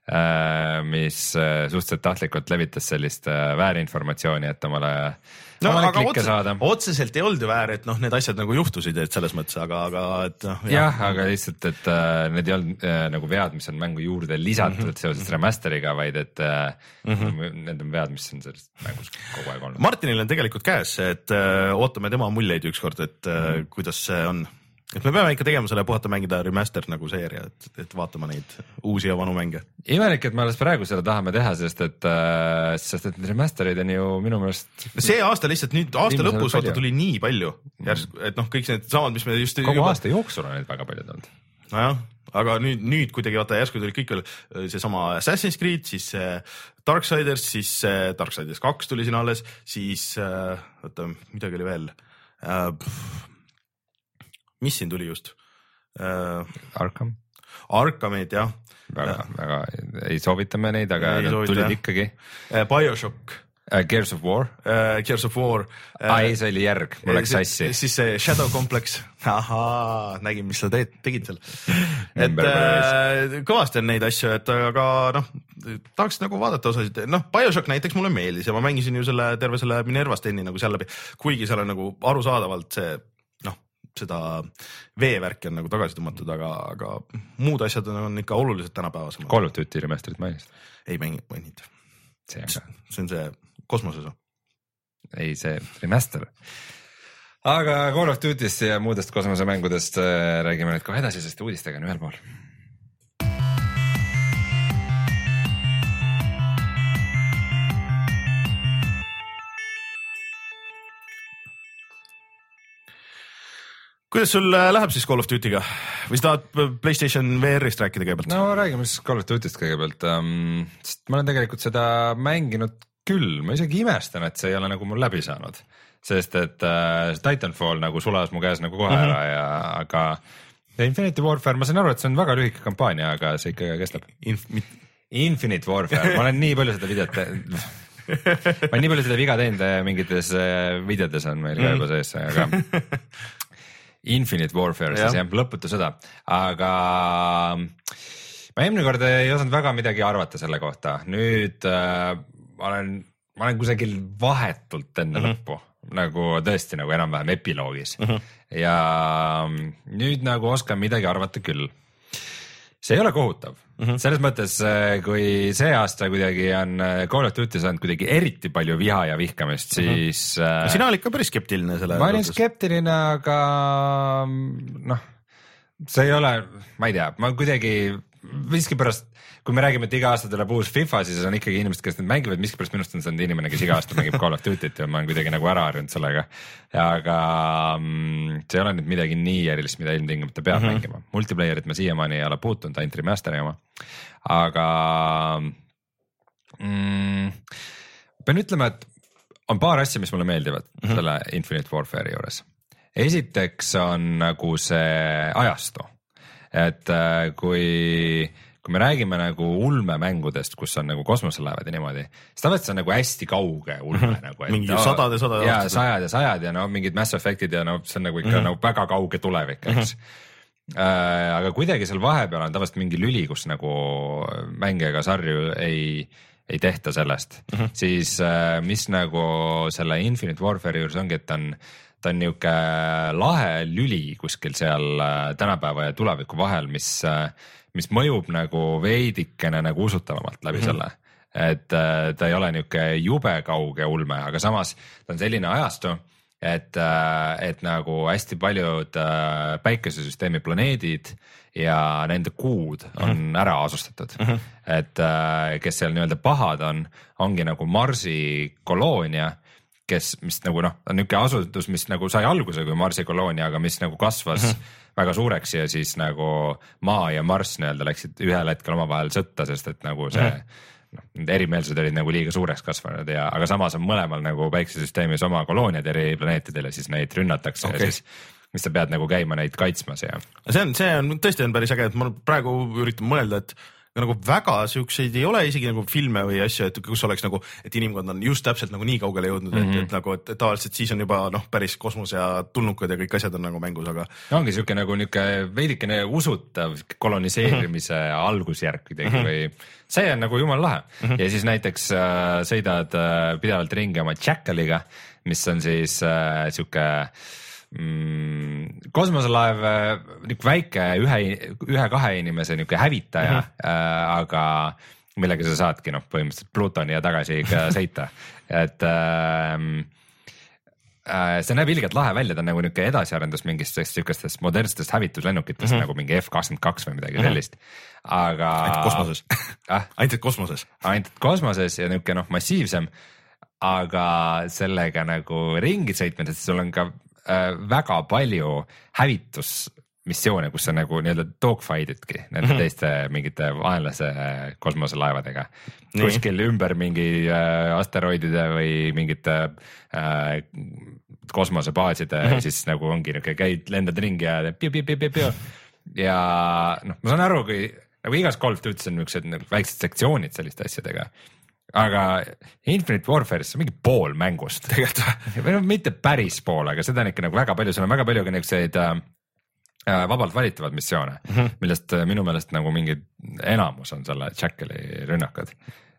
mis suhteliselt tahtlikult levitas sellist väärinformatsiooni, et omale, no, omale klikke otse, saada. Otseselt ei olnud ju väär, et noh, need asjad nagu juhtusid, et selles mõttes, aga, aga et noh. jah, jah, aga lihtsalt, et äh, need ei olnud äh, nagu vead, mis on mängu juurde lisatud mm -hmm. seoses remasteriga, vaid et äh, mm -hmm. need on vead, mis on selles mängus kogu aeg olnud. Martinil on tegelikult käes, et äh, ootame tema muljeid ükskord, et äh, mm -hmm. kuidas see on. et me peame ikka tegema selle puhata mängida remaster nagu seeria, et, et vaatama neid uusi ja vanu mänge. imelik, et me alles praegu seda tahame teha, sest et, äh, sest et remasterid on ju minu meelest. see aasta lihtsalt nüüd aasta lõpus vaata tuli nii palju järsku, et noh, kõik need samad, mis me just. kogu juba... aasta jooksul on neid väga palju tulnud. nojah, aga nüüd, nüüd kuidagi vaata järsku tuli kõik veel seesama Assassin's Creed, siis Darksiders, siis Darksiders kaks tuli siin alles, siis oota, midagi oli veel äh, mis siin tuli just uh,? Arkham. Arkhamid jah. väga, väga ei soovitame neid, aga ei nad soovita, tulid jah. ikkagi uh,. BioShock uh,. Gears of War uh,. Gears of War uh,. ai, see oli järg, mul läks sassi. siis see Shadow Complex. ahaa, nägin, mis sa teed, tegid seal. et uh, kõvasti on neid asju, et aga noh, tahaks nagu vaadata osasid, noh, BioShock näiteks mulle meeldis ja ma mängisin ju selle terve selle Minerva Steni nagu seal läbi, kuigi seal on nagu arusaadavalt see seda veevärki on nagu tagasi tõmmatud, aga, aga muud asjad on ikka oluliselt tänapäevasemad. Call of Duty remasterit mainisid? ei mängi, maininud. see on ka. see on see kosmoses. ei, see remaster. aga Call of Duty'st ja muudest kosmosemängudest räägime nüüd kohe edasi, sest uudistega on ühel pool. kuidas sul läheb siis Call of Duty'ga või sa tahad PlayStation V R-ist rääkida kõigepealt? no räägime siis Call of Duty'st kõigepealt um,, sest ma olen tegelikult seda mänginud küll, ma isegi imestan, et see ei ole nagu mul läbi saanud, sest et uh, Titanfall nagu sulas mu käes nagu kohe mm -hmm. ära ja aga Infinity Warfare, ma saan aru, et see on väga lühike kampaania, aga see ikka kestab Inf. Infinite Warfare, ma olen nii palju seda videot ma olen nii palju seda viga teinud, mingites videotes on meil ka juba sees, aga Infinite Warfare, siis jah, lõputu sõda, aga ma eelmine kord ei osanud väga midagi arvata selle kohta, nüüd äh, ma olen, ma olen kusagil vahetult enne mm -hmm. lõppu, nagu tõesti nagu enam-vähem epiloogis mm -hmm. ja nüüd nagu oskan midagi arvata küll. see ei ole kohutav mm, -hmm. selles mõttes, kui see aasta kuidagi on Call of Duty saanud kuidagi eriti palju viha ja vihkamist, siis mm -hmm. sina olid ka päris skeptiline selle. ma olin skeptiline, aga noh, see ei ole, ma ei tea, ma kuidagi miskipärast, kui me räägime, et iga aasta tuleb uus FIFA, siis on ikkagi inimesed, kes need mängivad, miskipärast minust on see inimene, kes iga aasta mängib Call of Duty't ja ma olen kuidagi nagu ära harjunud sellega. aga see ei ole nüüd midagi nii erilist, mida ilmtingimata peab mm -hmm. mängima. Multiplayerit ma siiamaani ei ole puutunud, ainult remasteri oma. aga mm, pean ütlema, et on paar asja, mis mulle meeldivad mm -hmm. selle Infinite Warfare'i juures. esiteks on nagu see ajastu. et kui, kui me räägime nagu ulmemängudest, kus on nagu kosmoselaevad ja niimoodi, siis tavaliselt on nagu hästi kauge ulme mm -hmm. nagu. mingi sadad ja sadad. ja sajad ja sajad ja no mingid Mass Effect'id ja no see on nagu ikka mm -hmm. nagu väga kauge tulevik, eks mm. -hmm. äh, aga kuidagi seal vahepeal on tavaliselt mingi lüli, kus nagu mänge ega sarju ei, ei tehta sellest mm. -hmm. siis äh, mis nagu selle Infinite Warfare'i juures ongi, et ta on ta on niuke lahe lüli kuskil seal tänapäeva ja tuleviku vahel, mis, mis mõjub nagu veidikene nagu usutavamalt läbi mm -hmm. selle. et ta ei ole niuke jube kauge ulme, aga samas ta on selline ajastu, et, et nagu hästi paljud päikesesüsteemi planeedid ja nende kuud on mm -hmm. ära asustatud mm. -hmm. et kes seal nii-öelda pahad on, ongi nagu Marsi koloonia, kes, mis nagu noh, on niisugune asutus, mis nagu sai alguse kui Marsi koloonia, aga mis nagu kasvas mm -hmm. väga suureks ja siis nagu Maa ja Marss nii-öelda läksid ühel hetkel omavahel sõtta, sest et nagu see mm -hmm. noh, need erimeelsused olid nagu liiga suureks kasvanud ja, aga samas on mõlemal nagu päiksesüsteemis oma kolooniad eri planeetidel ja siis neid rünnatakse okay. ja siis mis sa pead nagu käima neid kaitsmas ja. see on, see on tõesti on päris äge, et ma praegu üritan mõelda, et nagu väga siukseid ei ole isegi nagu filme või asju, et kus oleks nagu, et inimkond on just täpselt nagu nii kaugele jõudnud mm, -hmm. et, et nagu, et tavaliselt siis on juba noh, päris kosmos ja tulnukad ja kõik asjad on nagu mängus, aga. ongi siuke nagu niuke veidikene usutav koloniseerimise mm -hmm. algusjärk kuidagi mm -hmm. või see on nagu jumala lahe mm. -hmm. ja siis näiteks äh, sõidad äh, pidevalt ringi oma Jackaliga, mis on siis äh, siuke Mm, kosmoselaev, niuke väike ühe, ühe-kahe inimese niuke hävitaja mm, -hmm. äh, aga millega sa saadki noh, põhimõtteliselt Plutoni ja tagasi ikka sõita, et äh, äh, see näeb ilgelt lahe välja, ta on nagu niuke edasiarendus mingistest siukestest modernsetest hävituslennukitest mm -hmm. nagu mingi F kakskümmend kaks või midagi mm -hmm. sellist, aga. ainult kosmoses ah? ainult kosmoses. ainult kosmoses ja niuke noh, massiivsem, aga sellega nagu ringi sõitmine, sest sul on ka väga palju hävitusmissioone, kus sa nagu nii-öelda dogfight'idki nende mm -hmm. teiste mingite vaenlase kosmoselaevadega. kuskil ümber mingi äh, asteroidide või mingite äh, kosmosebaaside mm -hmm. siis nagu ongi niuke, käid, lendad ringi ja piu-piu-piu-piu-piu ja noh, ma saan aru, kui nagu igas Call of Duty's on niuksed nagu väiksed sektsioonid selliste asjadega, aga Infinite Warfare'is on mingi pool mängust tegelikult või no mitte päris pool, aga seda on ikka nagu väga palju, seal on väga palju ka niisuguseid äh, vabalt valitavad missioone mm, -hmm. millest äh, minu meelest nagu mingi enamus on selle Jackali rünnakud.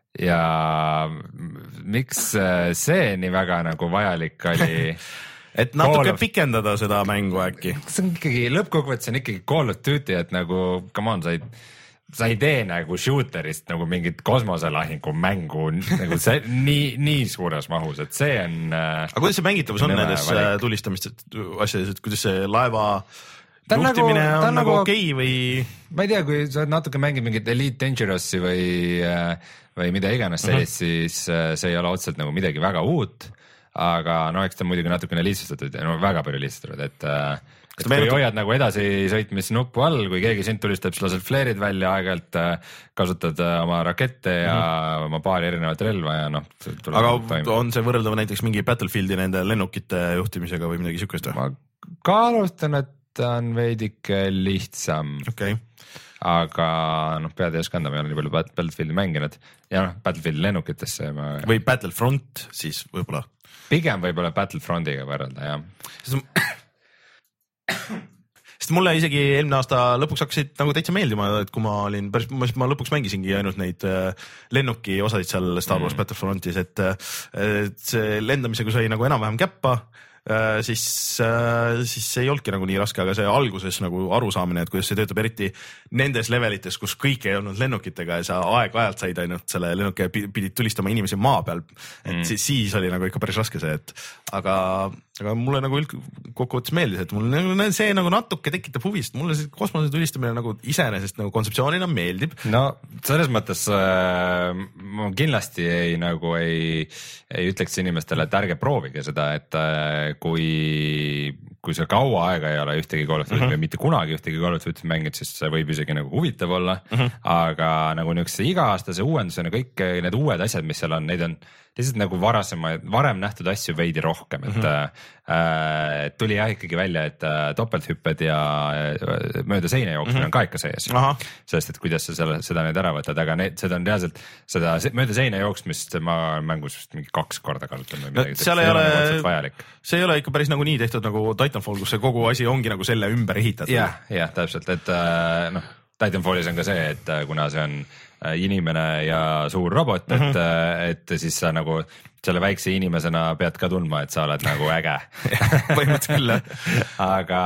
ja miks äh, see nii väga nagu vajalik oli et natuke of... pikendada seda mängu äkki. see on ikkagi, lõppkokkuvõttes on ikkagi Call of Duty, et nagu come on, sa ei sa ei tee nagu shooterist nagu mingit kosmoselahingu mängu nagu see nii, nii suures mahus, et see on. aga kuidas see mängitavus on nendes tulistamistes asjades, et kuidas see laeva juhtimine nagu, on, on nagu okei okay või? ma ei tea, kui sa natuke mängid mingit Elite Dangerous'i või, või mida iganes sellist uh, -huh. siis see ei ole otseselt nagu midagi väga uut, aga no eks ta muidugi natukene lihtsustatud ja no väga palju lihtsustatud, et et kui hoiad nagu edasisõitmisnuppu all, kui keegi sind tulistab, siis lased flare'id välja, aeg-ajalt kasutad oma rakette ja mm-hmm. oma paari erinevat relva ja noh. aga on see võrreldav näiteks mingi Battlefieldi nende lennukite juhtimisega või midagi siukest? ma kaalustan, et ta on veidike lihtsam okay., aga noh, pead ei oska anda, ma ei ole nii palju Battlefieldi mänginud ja noh, Battlefieldi lennukitesse ma... või Battlefront siis võib-olla? pigem võib-olla Battlefrontiga võrrelda, jah. sest mulle isegi eelmine aasta lõpuks hakkasid nagu täitsa meeldima, et kui ma olin päris, ma lõpuks mängisingi ainult neid lennuki osasid seal Star Wars mm. Battlefrontis, et, et see lendamisega sai nagu enam-vähem käppa, siis, siis ei olnudki nagu nii raske, aga see alguses nagu arusaamine, et kuidas see töötab eriti nendes levelites, kus kõik ei olnud lennukitega ja sa aeg-ajalt said ainult selle lennuki ja pidid tulistama inimesi maa peal, et mm. siis, siis oli nagu ikka päris raske see, et aga, aga mulle nagu kokkuvõttes meeldis, et mul see nagu natuke tekitab huvist, mulle see kosmose tulistamine nagu iseenesest nagu kontseptsioonina meeldib. No selles mõttes äh, ma kindlasti ei nagu ei, ei ütleks inimestele, et ärge proovige seda, et äh, kui, kui sa kaua aega ei ole ühtegi Call of Duty uh-huh. või mitte kunagi ühtegi Call of Duty mängid, siis see võib isegi nagu huvitav olla uh-huh., aga nagu niisuguse iga-aastase uuendusena kõik need uued asjad, mis seal on, neid on lihtsalt nagu varasema, varem nähtud asju veidi rohkem, et uh-huh. äh, tuli jah ikkagi välja, et äh, topelthüpped ja äh, mööda seina jooksmine uh-huh. on ka ikka sees, uh-huh. sest et kuidas sa selle, seda nüüd ära võtad, aga need, seda on reaalselt, seda mööda seina jooksmist ma mängus vist mingi kaks korda kasutan või midagi. seal ei ole, see ei ole ikka päris nagu nii tehtud nagu Titanfall, kus see kogu asi ongi nagu selle ümber ehitatud. jah, jah, täpselt, et äh, noh, Titanfallis on ka see, et kuna see on inimene ja suur robot, et uh-huh. et siis sa nagu selle väikse inimesena pead ka tundma, et sa oled nagu äge. Põhimõtteliselt küll, jah. Aga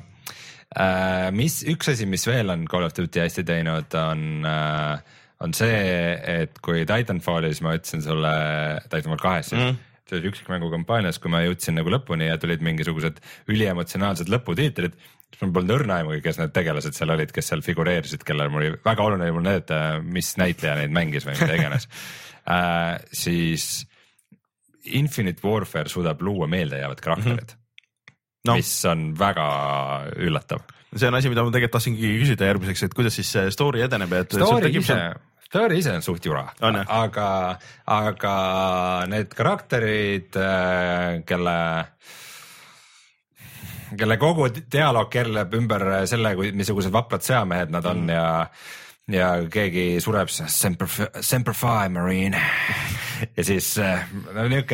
äh, mis, üks asi, mis veel on Call of Duty hästi teinud, on, äh, on see, et kui Titanfallis ma ütlesin sulle, Titanfall kahes, uh-huh. see oli üksikmängu kampaanias, kui ma jõudsin nagu lõpuni ja tulid mingisugused üliemotsionaalsed lõputiitrid, siis mul polnud õrna aimugi, kes need tegelased seal olid, kes seal figureerisid, kellel mul oli väga oluline mul näidata, mis näitleja neid mängis või mida iganes äh, siis Infinite Warfare suudab luua meeldejäävad karakterid mm, -hmm. no. mis on väga üllatav. See on asi, mida ma tegelikult tahtsingi küsida järgmiseks, et kuidas siis story edeneb, et story ise Story ise on suht jura, aga, aga need karakterid, kelle kelle kogu dialoog kerleb ümber selle, missugused vaprad sõjamehed nad on mm. ja ja keegi sureb Semper, Semper Fi Marine ja siis no niuke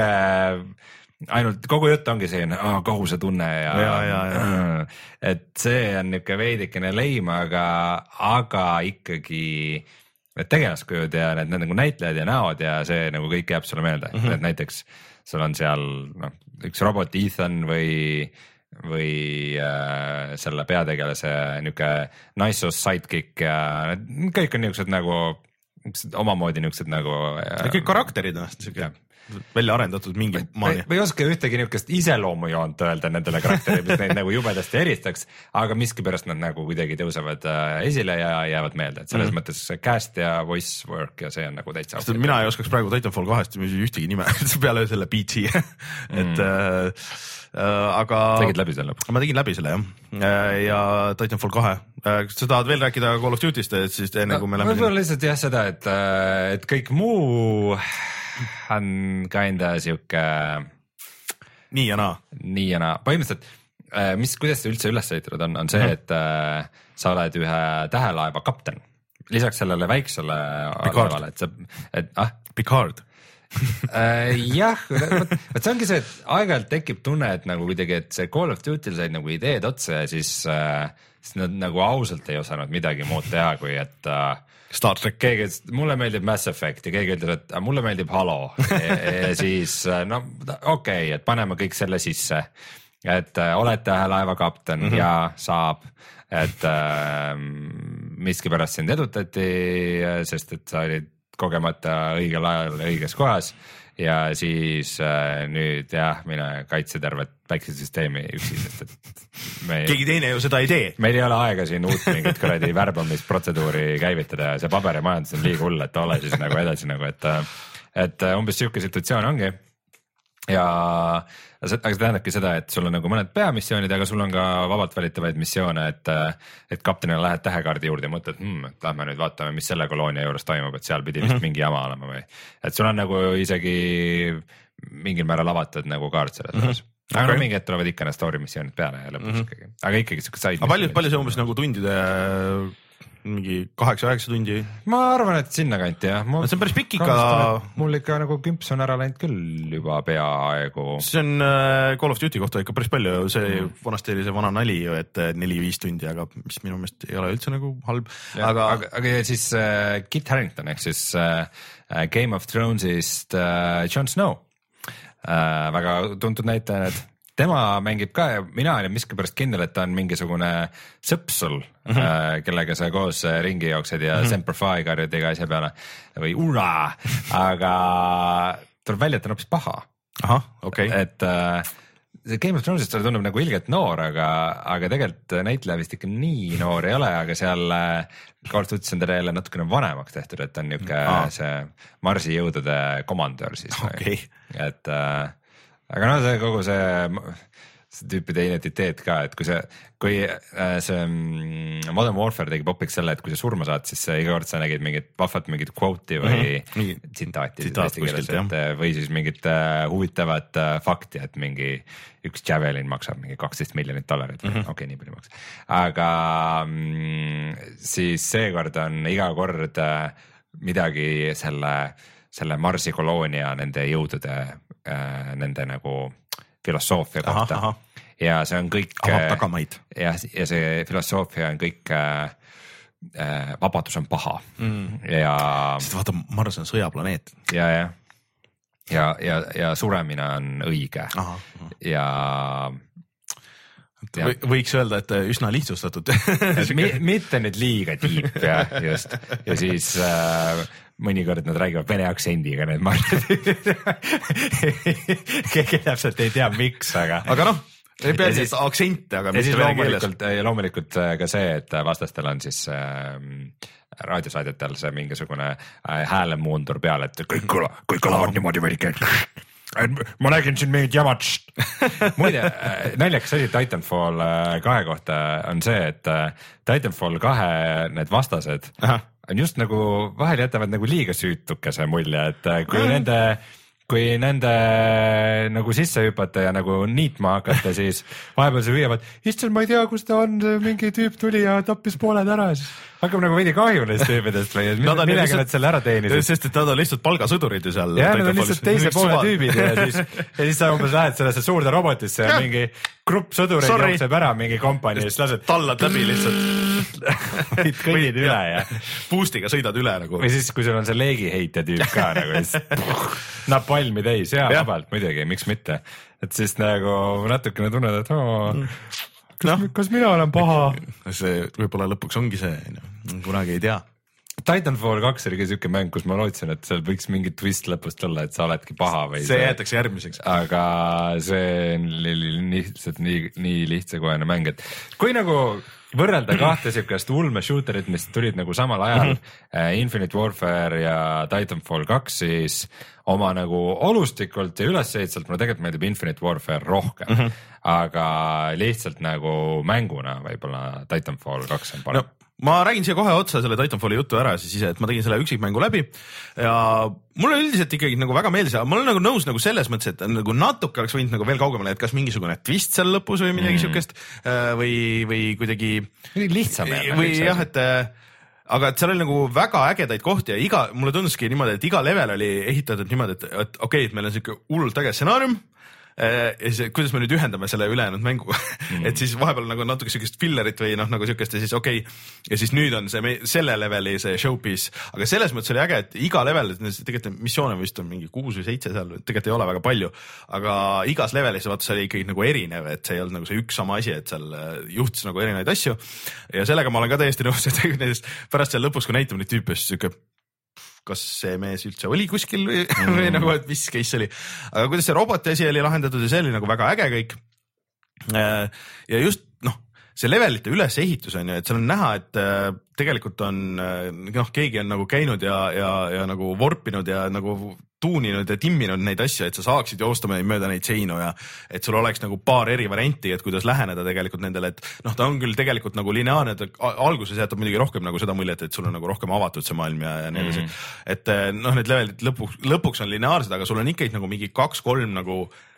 ainult kogu jutt ongi siin oh, kohusetunne ja, ja, ja, ja. et see on niuke veidikene leim, aga, aga ikkagi need tegelaskujud ja need, need nagu näitlejad ja näod ja see nagu kõik jääb sulle meelde mm, -hmm. et näiteks sul on seal noh, üks robot Ethan või või äh, selle peategelase niuke nice sidekick ja kõik on niuksed nagu omamoodi niuksed nagu äh, kõik karakterid on välja arendatud mingi maani. Või ei oska ühtegi niukest iseloomujoont öelda nendele karakterile, mis neid nagu jubedasti eristaks, aga miskipärast nad nagu kuidagi tõusevad äh, esile ja jäävad meelde, et selles mm. mõttes cast ja voice work ja see on nagu täitsa Sest mina ei oskaks praegu Titanfall kahest ühtegi nime peale selle B T et mm. äh, äh, aga tegid läbi selle? Ma tegin läbi selle jah ja Titanfall kahe. Kas sa tahad veel rääkida Call of Duty'st, et siis enne no, kui me lähme võib-olla lihtsalt jah seda, et, et kõik muu on kinda siuke nii ja naa. Nii ja naa. Põhimõtteliselt, mis, kuidas see üldse üles ehitatud on, on see, mm -hmm. et äh, sa oled ühe tähelaeva kapten. Lisaks sellele väiksele laevale, et sa, et ah. Picard äh, jah, et see ongi see, et aeg-ajalt tekib tunne, et nagu kuidagi, et see Call of Duty'l said nagu ideed otsa ja siis, äh, siis nad nagu ausalt ei osanud midagi muud teha, kui et äh, Star Trek. Keegi, mulle meeldib Mass Effect ja keegi ütleb, et mulle meeldib Halo ja, ja siis no okei okay,, et paneme kõik selle sisse, et äh, olete laeva kapten mm -hmm. ja saab, et äh, miskipärast sind edutati, sest et sa olid kogemata õigel ajal õiges kohas ja siis äh, nüüd jah, mine kaitse tervet päiksesüsteemi üksi, sest et me keegi teine ju seda ei tee. Meil ei ole aega siin uut mingit kuradi värbamisprotseduuri käivitada ja see paberimajandus on liiga hull, et ole siis nagu edasi nagu, et et umbes siuke situatsioon ongi ja aga see tähendabki seda, et sul on nagu mõned peamissioonid, aga sul on ka vabalt valitavaid missioone, et et kaptenile lähed tähekaardi juurde ja mõtled, hmm, et lähme nüüd vaatame, mis selle koloonia juures toimub, et seal pidi vist mm -hmm. mingi jama olema või et sul on nagu isegi mingil määral avatud nagu kaart selles mm -hmm. osas. aga okay. no mingi hetk tulevad ikka need story missioonid peale ja lõpuks mm -hmm. ikkagi, aga ikkagi siuke said. aga palju, palju see umbes nagu tundide mingi kaheksa-üheksa tundi. ma arvan, et sinna kanti jah. see on päris pikk ikka. mul ikka nagu kümps on ära läinud küll juba peaaegu. see on äh, Call of Duty kohta ikka päris palju, see mm. vanasti oli see vana nali ju, et neli-viis tundi, aga mis minu meelest ei ole üldse nagu halb. aga, aga, aga siis äh, Kit Harington ehk siis äh, Game of Thrones'ist äh, Jon Snow äh,, väga tuntud näitaja, et tema mängib ka ja mina olin miskipärast kindel, et ta on mingisugune sõpsul mm, -hmm. äh, kellega sa koos ringi jooksed ja mm -hmm. Semper Fi karjud iga asja peale või ura, aga tuleb välja, et ta on hoopis paha. Ahah, okei okay.. et äh, see Game of Thrones'ist talle tundub nagu ilgelt noor, aga, aga tegelikult näitleja vist ikka nii noor ei ole, aga seal Call of Duty on ta jälle natukene vanemaks tehtud, et ta on niuke ah. see Marsi jõudude komandöör siis okay.. et äh, aga no see kogu see, see tüüpide identiteet ka, et kui see, kui see Modern Warfare tegi popiks selle, et kui sa surma saad, siis iga kord sa nägid mingit vahvat mingit quote'i või mm -hmm. tsitaati Tsitaat kuskilt, et, või siis mingit uh, huvitavat uh, fakti, et mingi üks Javelin maksab mingi kaksteist miljonit dollarit mm -hmm. okei okay,, nii palju maksab, aga mm, siis seekord on iga kord uh, midagi selle selle Marsi koloonia nende jõudude äh,, nende nagu filosoofia kohta. Aha, aha. Ja see on kõik ja, ja see filosoofia on kõik äh, äh, vabadus on paha mm. ja sest vaata, Mars on sõjaplaneet. Ja, ja, ja, ja, ja suremine on õige. Aha, aha. ja Ja. võiks öelda, et üsna lihtsustatud Mi, mitte nüüd liiga tiip ja just ja siis äh, mõnikord nad räägivad vene aktsendiga need marjad keegi täpselt ei tea miks, aga aga noh, ei pea siis aktsente, aga mitte vene keeles. Ja loomulikult ka see, et vastastel on siis äh, raadiosaadjatel see mingisugune äh, häälemuundur peal, et kõik kõla, kõik kõlavad niimoodi veelgi ma nägin siin mingit jamat. muide, naljakas asi Titanfall kahe kohta on see, et Titanfall kahe need vastased Aha. on just nagu vahel jätavad nagu liiga süütukese mulje, et kui Aha. nende kui nende nagu sisse hüpata ja nagu niitma hakata, siis vahepeal see hüüavad, issand, ma ei tea, kus ta on, mingi tüüp tuli ja tappis pooled ära, siis hakkab nagu veidi kahju neist tüüpidest või millega nad lihtsalt, selle ära teenisid. Sest et nad on lihtsalt palgasõdurid ju seal. Ja, nad on lihtsalt teise poole tüübid ja siis, ja siis sa umbes lähed sellesse suurde robotisse ja, ja mingi grupp sõdureid jookseb ära mingi kompanii ja siis lased tallad läbi lihtsalt. kõnnid üle ja boost'iga sõidad üle nagu. Või siis, kui sul on see leegiheitja tüüp ka nagu, siis napalmi täis ja, ja vabalt muidugi, miks mitte. Et siis nagu natukene tunned, et oo, kas, no. kas mina olen paha? See võib-olla lõpuks ongi see, kunagi ei tea. Titanfall kaks oli ka siuke mäng, kus ma lootsin, et seal võiks mingi twist lõpust olla, et sa oledki paha või see, see jäetakse järgmiseks. Aga see oli lihtsalt nii, nii lihtsakohane mäng, et kui nagu võrrelda kahte siukest ulme shooterit, mis tulid nagu samal ajal mm -hmm. Infinite Warfare ja Titanfall kaks, siis oma nagu olustikult ja ülesehitselt mulle tegelikult meeldib Infinite Warfare rohkem mm, -hmm. aga lihtsalt nagu mänguna võib-olla Titanfall kaks on parem no. Ma räägin siia kohe otsa selle Titanfalli jutu ära siis ise, et ma tegin selle üksikmängu läbi ja mulle üldiselt ikkagi nagu väga meeldis, aga ma olen nagu nõus nagu selles mõttes, et nagu natuke oleks võinud nagu veel kaugemale, et kas mingisugune twist seal lõpus või midagi mm. siukest või, või kuidagi lihtsam või jah, et aga et seal oli nagu väga ägedaid kohti ja iga, mulle tunduski niimoodi, et iga level oli ehitatud niimoodi, et, et okei okay,, et meil on siuke hullult äge stsenaarium ja siis, kuidas me nüüd ühendame selle ülejäänud mängu mm. et siis vahepeal nagu natuke siukest fillerit või noh, nagu siukest ja siis okei okay. ja siis nüüd on see selle leveli see showpiece, aga selles mõttes oli äge, et iga level, tegelikult missioone vist on mingi kuus või seitse seal, tegelikult ei ole väga palju, aga igas levelis vaata see oli ikkagi nagu erinev, et see ei olnud nagu see üks sama asi, et seal juhtus nagu erinevaid asju ja sellega ma olen ka täiesti nõus, et nendest pärast seal lõpus, kui näitame neid tüüpe, siis siuke kas see mees üldse oli kuskil või, mm. või nagu, et mis case oli. Aga kuidas see roboti asi oli lahendatud ja see oli nagu väga äge kõik. Ja just noh, see levelite ülesehitus on ju, et seal on näha, et tegelikult on noh, keegi on nagu käinud ja, ja, ja nagu vorpinud ja nagu tuuninud ja timminud neid asju, et sa saaksid joosta mööda neid seinu ja et sul oleks nagu paar eri varianti, et kuidas läheneda tegelikult nendele, et noh, ta on küll tegelikult nagu lineaarne, et alguses jätab muidugi rohkem nagu seda muljet, et sul on nagu rohkem avatud see maailm ja, ja nii edasi mm. -hmm. et noh, need levelid lõpuks, lõpuks on lineaarsed, aga sul on ikkagi nagu mingi kaks-kolm nagu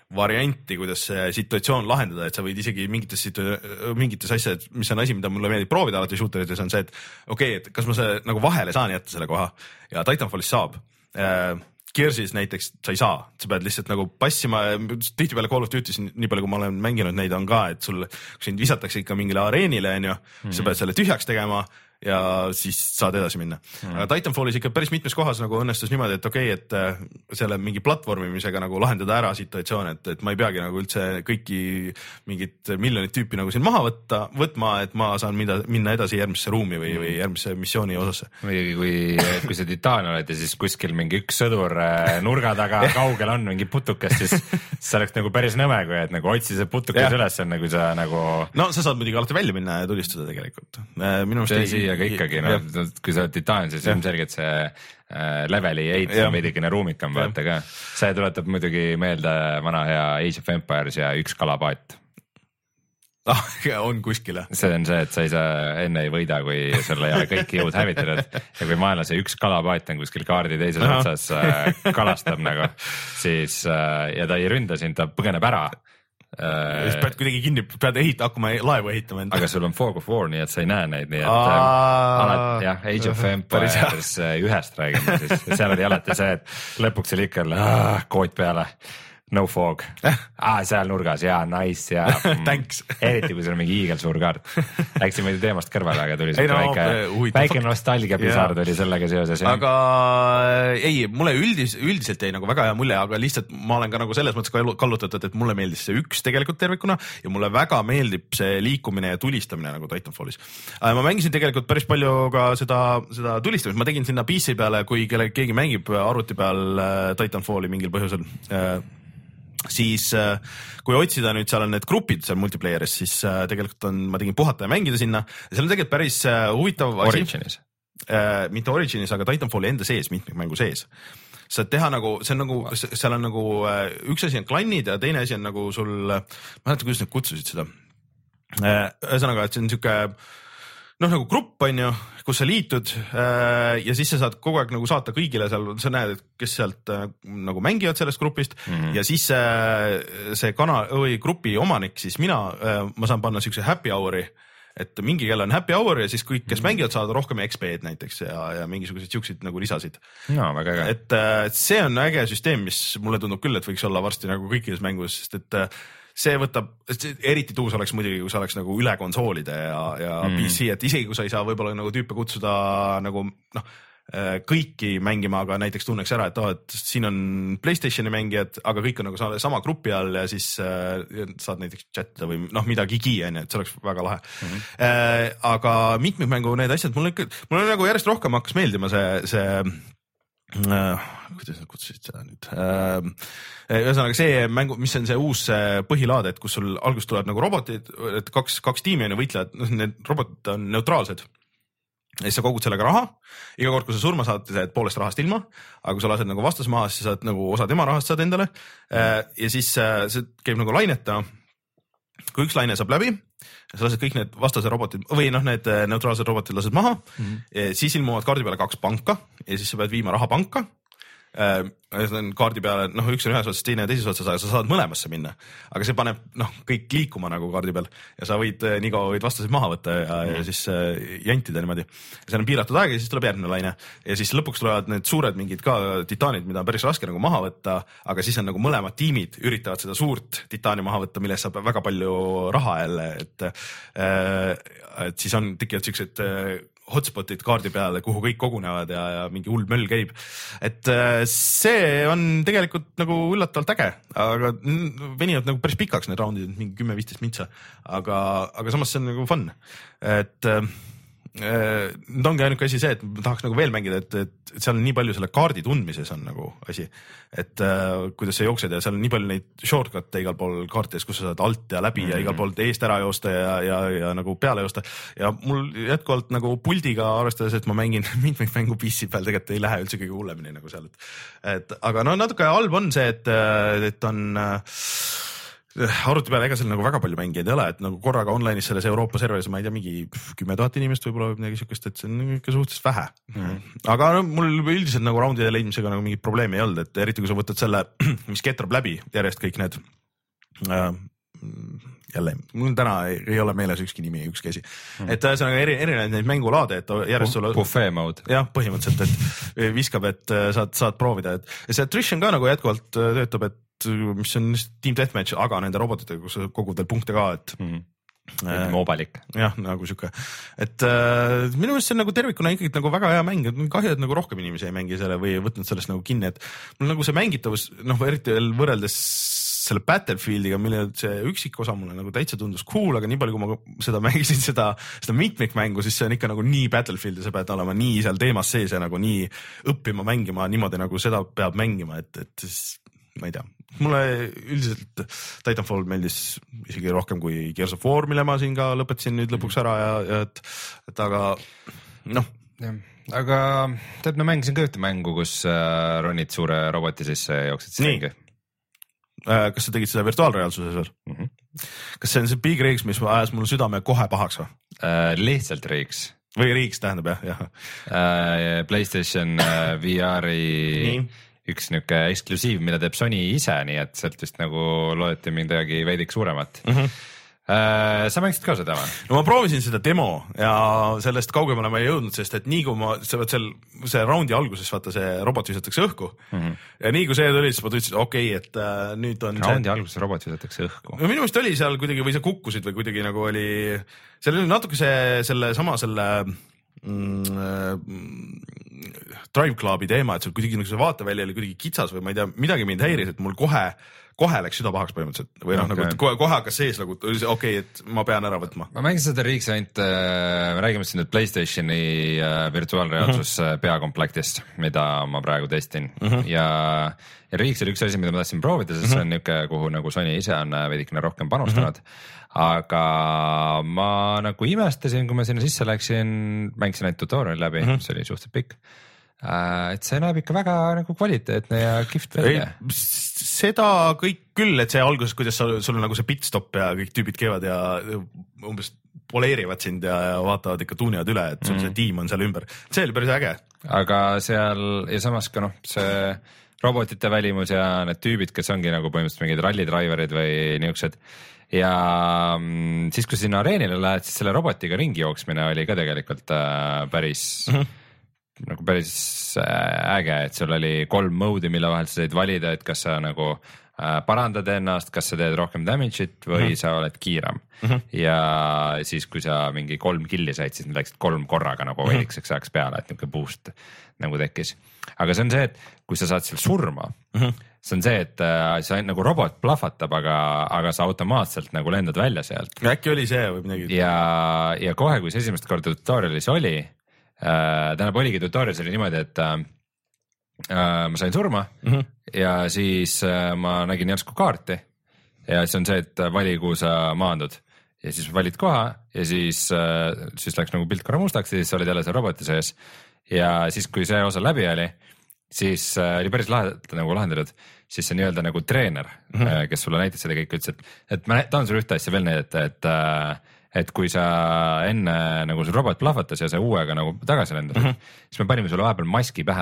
varianti, kuidas see situatsioon lahendada, et sa võid isegi mingites, mingites asjad, mis on asi, mida mulle meeldib proovida alati shooterites, on see, et okei okay,, et kas ma see nagu vahele saan jätta selle koha ja Titanfallis saab. Gearsis näiteks sa ei saa, sa pead lihtsalt nagu passima, tihtipeale Call of Duty's nii palju, kui ma olen mänginud neid on ka, et sul, kui sind visatakse ikka mingile areenile, on ju, mm-hmm. sa pead selle tühjaks tegema ja siis saad edasi minna. Mm. Aga Titanfallis ikka päris mitmes kohas nagu õnnestus niimoodi, et okei okay,, et selle mingi platvormimisega nagu lahendada ära situatsioon, et, et ma ei peagi nagu üldse kõiki mingit miljonit tüüpi nagu siin maha võtta, võtma, et ma saan mida, minna edasi järgmisse ruumi või, või järgmisse missiooni osasse. Muidugi, kui, kui see titaan oled ja siis kuskil mingi üks sõdur nurga taga kaugel on mingi putukes, siis see oleks nagu päris nõme, kui et nagu otsi see putukes üles on nagu sa nagu... No sa saad muidugi alati välja minna ja tulistada tegelikult. Minu see aga ikkagi, no, kui sa oled titaan, siis ilmselgelt see äh, leveli ehitus on veidikene ruumikam, vaata ka. See tuletab muidugi meelde vana hea Age of Empires ja üks kalapaat. Ah, on kuskile. See on see, et sa ei saa enne ei võida, kui sul ei ole kõik jõud hävitatud ja kui maailma see üks kalapaat on kuskil kaardi teises Aha. otsas äh, kalastab nagu, siis äh, ja ta ei ründa sind, ta põgeneb ära. Siis pead kuidagi kinni, pead ehita, hakkama laevu ehitama enda. Aga sul on Fog of War, nii et sa ei näe neid, nii et alati, jah, Age of Empires ühest räägime siis. Seal oli alati see, et lõpuks oli ikka kood peale, no fog. Ah, seal nurgas, jaa, nice ja Thanks. Eriti kui sul on mingi hiigel suur kaart. Läksime teemast kõrvale, aga tuli no, väike, väike nostalgia pisar tuli sellega seoses. Aga ei, mulle üldis, üldiselt jäi nagu väga hea mulje, aga lihtsalt ma olen ka nagu selles mõttes kallutatud, et mulle meeldis see üks tegelikult tervikuna ja mulle väga meeldib see liikumine ja tulistamine nagu Titanfallis. Ma mängisin tegelikult päris palju ka seda, seda tulistamist, ma tegin sinna P C peale, kui kelle, keegi mängib arvuti peal Titanfalli mingil põhjusel siis kui otsida nüüd seal on need grupid seal multiplayeris, siis tegelikult on, ma tegin puhata ja mängida sinna ja seal on tegelikult päris huvitav Originis. Asi. Mitte Originis, aga Titanfalli enda sees, mitmikmängu sees. Sa teha nagu, see on nagu, seal on nagu, üks asi on klannid ja teine asi on nagu sul, ma mäletan, kuidas need kutsusid seda. Ühesõnaga, et see on siuke noh, nagu grupp on ju, kus sa liitud ja siis sa saad kogu aeg nagu saata kõigile seal, sa näed, et kes sealt nagu mängivad sellest grupist mm-hmm. ja siis see, see kanal või grupi omanik, siis mina, ma saan panna siukse happy hour'i, et mingi kell on happy hour ja siis kõik, kes mm-hmm. mängivad, saavad rohkem X P-d näiteks ja, ja mingisuguseid siukseid nagu lisasid. No, väga äge. Et, et see on äge süsteem, mis mulle tundub küll, et võiks olla varsti nagu kõikides mängus, sest et see võtab, eriti tuus oleks muidugi, kui sa oleks nagu üle konsoolide ja, ja mm. P C, et isegi kui sa ei saa võib-olla nagu tüüpe kutsuda nagu noh, kõiki mängima, aga näiteks tunneks ära, et oh, et siin on PlayStationi mängijad, aga kõik on nagu sama grupi all ja siis äh, saad näiteks chatta või noh, midagigi, on ju, et see oleks väga lahe mm-hmm. äh, aga mitmikmängu need asjad, mulle ikka, mulle nagu järjest rohkem hakkas meeldima see, see äh, kuidas nad kutsusid seda nüüd äh, ühesõnaga see mängu, mis on see uus põhilaad, et kus sul alguses tuleb nagu robotid, et kaks, kaks tiimi on ja võitlejad, need robotid on neutraalsed. Ja siis sa kogud sellega raha, iga kord, kui sa surma saad, sa jääd poolest rahast ilma, aga kui sa lased nagu vastas maha, siis saad nagu osa tema rahast saad endale ja siis see käib nagu laineta. Kui üks laine saab läbi, sa lased kõik need vastase robotid või noh, need neutraalsed robotid lased maha, mm-hmm. siis ilmuvad kaardi peale kaks panka ja siis sa pead viima raha panka. Kaardi peale, noh, üks on ühes otsas, teine teises otsas, aga sa saad mõlemasse minna, aga see paneb noh, kõik liikuma nagu kaardi peal ja sa võid nii kaua võid vastasid maha võtta ja, mm. ja siis äh, jantida niimoodi. See on piiratud aeg ja siis tuleb järgmine laine ja siis lõpuks tulevad need suured mingid ka titaanid, mida on päris raske nagu maha võtta, aga siis on nagu mõlemad tiimid üritavad seda suurt titaani maha võtta, millest saab väga palju raha jälle, et, äh, et siis on tekivad siuksed äh, hotspotid kaardi peale, kuhu kõik kogunevad ja, ja mingi hull möll käib. Et see on tegelikult nagu üllatavalt äge, aga venivad nagu päris pikaks need raundid, mingi kümme viisteist mintsa, aga, aga samas see on nagu fun. Et nüüd ongi ainuke asi see, et ma tahaks nagu veel mängida, et, et seal on nii palju selle kaardi tundmises on nagu asi, et äh, kuidas sa jooksed ja seal on nii palju neid shortcut'e igal pool kaartides, kus sa saad alt ja läbi mm-hmm. ja igal pool eest ära joosta ja, ja, ja nagu peale joosta ja mul jätkuvalt nagu puldiga arvestades, et ma mängin mitmikmängu P C peal, tegelikult ei lähe üldse kõige hullemini nagu seal, et, et aga no natuke halb on see, et, et on äh, arvuti peale, ega seal nagu väga palju mängijaid ei ole, et nagu korraga online'is selles Euroopa serveris, ma ei tea, mingi kümme tuhat inimest võib-olla midagi siukest, et see on ikka suhteliselt vähe mm.. aga no, mul üldiselt nagu roundide leidmisega nagu mingit probleemi ei olnud, et eriti kui sa võtad selle, mis ketrab läbi järjest kõik need äh, jälle, mul täna ei, ei ole meeles ükski nimi, ükski asi mm.. et ühesõnaga eri, erinevaid neid mängulaade, et järjest sulle buffet mode. jah, põhimõtteliselt, et viskab, et saad, saad proovida, et see attrition ka nagu jätkuvalt töötab, et mis on team deathmatch, aga nende robotitega, kus kogud veel punkte ka, et mm. moobalik. jah, nagu siuke, et äh, minu meelest see on nagu tervikuna ikkagi nagu väga hea mäng, kahju, et nagu rohkem inimesi ei mängi selle või võtnud sellest nagu kinni, et mul nagu see mängitavus, noh, eriti veel võrreldes selle Battlefieldiga, mille see üksikosa mulle nagu täitsa tundus cool, aga nii palju, kui ma seda mängisin, seda, seda mitmikmängu, siis see on ikka nagu nii Battlefield ja sa pead olema nii seal teemas sees ja nagu nii õppima mängima niimoodi, nagu seda peab mängima, et, et siis ma ei tea, mulle üldiselt Titanfall meeldis isegi rohkem kui Gears of War, mille ma siin ka lõpetasin nüüd lõpuks ära ja, ja et, et aga noh. Aga tead, ma mängisin ka ühte mängu, kus äh, ronid suure roboti sisse ja jooksed siis ringi. Kas sa tegid seda virtuaalreaalsuses veel? Mm -hmm. Kas see on see Big Rigs, mis ajas mul südame kohe pahaks või? Äh, lihtsalt Rigs. Või Rigs tähendab jah, jah. Äh, PlayStation äh, V R-i üks niuke eksklusiiv, mida teeb Sony ise, nii et sealt vist nagu loodeti midagi veidik suuremat. Mm -hmm. äh, sa mängisid ka seda või? No ma proovisin seda demo ja sellest kaugemale ma ei jõudnud, sest et nii kui ma, seal see raundi alguses vaata see robot visatakse õhku mm -hmm. ja nii kui see tuli, siis ma tundsin, et okei, okay, et äh, nüüd on raundi see... alguses robot visatakse õhku. No minu meelest oli seal kuidagi või sa kukkusid või kuidagi nagu oli, seal oli natuke see, selle sama selle Mm, Drive Clubi teema, et sul kuidagi nagu see vaatevälja oli kuidagi kitsas või ma ei tea, midagi mind häiris, et mul kohe, kohe läks süda pahaks põhimõtteliselt või noh okay., nagu kohe, kohe hakkas sees nagu, okei okay,, et ma pean ära võtma. Ma mängisin seda Rigs ainult, me räägime siin nüüd PlayStationi virtuaalreaalsus uh -huh. peakomplektist, mida ma praegu testin uh -huh. ja, ja Rigs oli üks asi, mida ma tahtsin proovida, sest uh -huh. see on niuke, kuhu nagu Sony ise on veidikene rohkem panustanud uh. -huh. aga ma nagu imestasin, kui ma sinna sisse läksin, mängisin ainult tutoriali läbi uh, -huh. see oli suhteliselt pikk. Et see näeb ikka väga nagu kvaliteetne ja kihvt välja. Seda kõik küll, et see alguses, kuidas sul, sul on nagu see pitstop ja kõik tüübid käivad ja umbes poleerivad sind ja, ja vaatavad ikka tuunivad üle, et sul mm. see tiim on seal ümber. See oli päris äge. Aga seal ja samas ka noh, see robotite välimus ja need tüübid, kes ongi nagu põhimõtteliselt mingid rallidriverid või niisugused. Ja siis, kui sinna areenile lähed, siis selle robotiga ringi jooksmine oli ka tegelikult äh, päris mm -hmm. nagu päris äge, et sul oli kolm mode'i, mille vahel sa said valida, et kas sa nagu äh, parandad ennast, kas sa teed rohkem damage'it või mm -hmm. sa oled kiirem mm. -hmm. ja siis, kui sa mingi kolm killi said, siis need läksid kolm korraga nagu veidikeseks ajaks peale, et niisugune boost nagu tekkis. aga see on see, et kui sa saad seal surma mm, -hmm. see on see, et äh, sa nagu robot plahvatab, aga, aga sa automaatselt nagu lendad välja sealt. äkki oli see või midagi? ja, ja kohe, kui see esimest korda tutorialis oli äh,, tähendab oligi tutorialis oli niimoodi, et äh, ma sain surma mm -hmm. ja siis äh, ma nägin järsku kaarti ja see on see, et vali, kuhu sa maandud ja siis valid koha ja siis äh,, siis läks nagu pilt korra mustaks ja siis sa olid jälle seal roboti sees. Ja siis, kui see osa läbi oli, siis äh, oli päris lahedalt nagu lahendatud, siis see nii-öelda nagu treener mm, -hmm. kes sulle näitas seda kõik, ütles, et, et ma tahan sulle ühte asja veel näidata, et, et kui sa enne nagu sul robot plahvatas ja sa uuega nagu tagasi lendasid mm, -hmm. siis me panime sulle vahepeal maski pähe.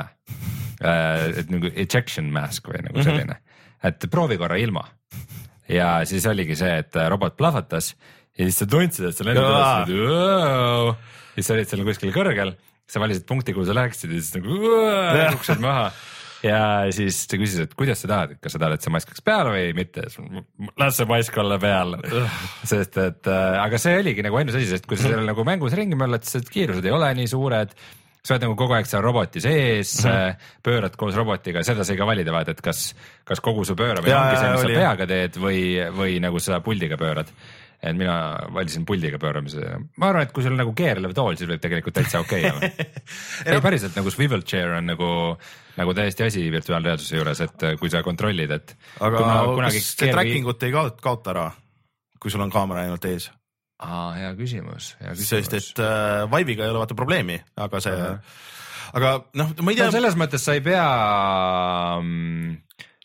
et nagu ejection mask või nagu selline, mm -hmm. et proovi korra ilma. ja siis oligi see, et robot plahvatas ja siis sa tundsid, et sa lendad üles, siis sa olid seal kuskil kõrgel. Sa valisid punkti, kuhu sa läheksid ja siis nagu kuksid maha ja siis ta küsis, et kuidas sa tahad, kas sa tahad, et see mask oleks peal või mitte. Las see mask olla peal, sest et äh, aga see oligi nagu ainus asi, sest kui sa seal nagu mängus ringi möllad, siis kiirused ei ole nii suured. Sa oled nagu kogu aeg seal roboti sees mm, -hmm. pöörad koos robotiga, seda sai ka valida vaata, et kas, kas kogu su pööramine ongi see, mis sa peaga teed või, või nagu sa puldiga pöörad. Et mina valisin puldiga pööramise. Ma arvan, et kui sul on nagu keerlev tool, siis võib tegelikult täitsa okei okay, ei päriselt nagu swivel chair on nagu, nagu täiesti asi virtuaalreaalsuse juures, et kui sa kontrollid, et aga kuna, kas see keervi... tracking ut ei kaota, kaota ära, kui sul on kaamera ainult ees? Aa, hea küsimus, hea küsimus. Sest, et äh, Vive'iga ei ole vaata probleemi, aga see, aga noh, ma ei tea no,. selles mõttes sa ei pea mm,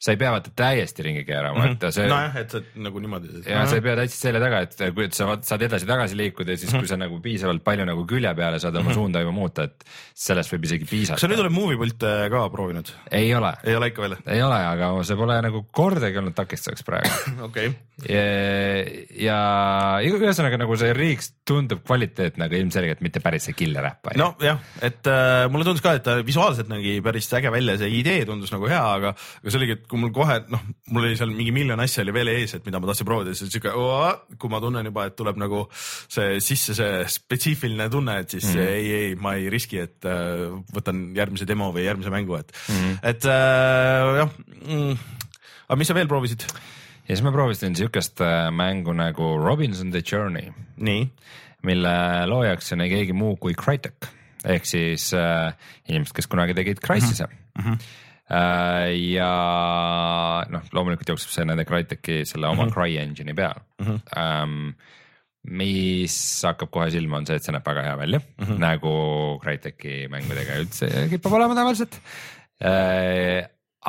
sa ei pea vaata täiesti ringi keerama mm, -hmm. et see. nojah, et sa nagu niimoodi. ja sa ei pea täitsa selja taga, et kui sa saad edasi-tagasi liikuda ja siis mm -hmm. kui sa nagu piisavalt palju nagu külje peale saad oma mm -hmm. suunda juba muuta, et sellest võib isegi piisata. kas sa nüüd oled moviepilte ka proovinud? ei ole. ei ole ikka veel? ei ole, aga see pole nagu kordagi olnud takistuseks praegu. okei. ja, ja ühesõnaga nagu see riik tundub kvaliteetne, aga ilmselgelt mitte päris see killer äpp. no jah, et äh, mulle tundus ka, et ta visuaalselt nägi päris äge välja, see idee tundus nagu hea, aga, aga see oligi, et kui mul kohe, noh, mul oli seal mingi miljon asja oli veel ees, et mida ma tahtsin proovida, siis siuke, kui ma tunnen juba, et tuleb nagu see sisse see spetsiifiline tunne, et siis mm -hmm. ei, ei, ma ei riski, et äh, võtan järgmise demo või järgmise mängu, et mm, -hmm. et äh, jah mm,. aga mis sa veel proovisid? ja siis ma proovisin siukest mängu nagu Robinson the Journey. nii. mille loojaks on ei keegi muu kui Crytek ehk siis äh, inimesed, kes kunagi tegid Crysis'e mm. -hmm. ja noh, loomulikult jookseb see nende Cryteki selle oma mm -hmm. CryEngine'i peal mm. -hmm. Um, mis hakkab kohe silma, on see, et see näeb väga hea välja mm, -hmm. nagu Cryteki mängudega üldse kipub olema tavaliselt uh,.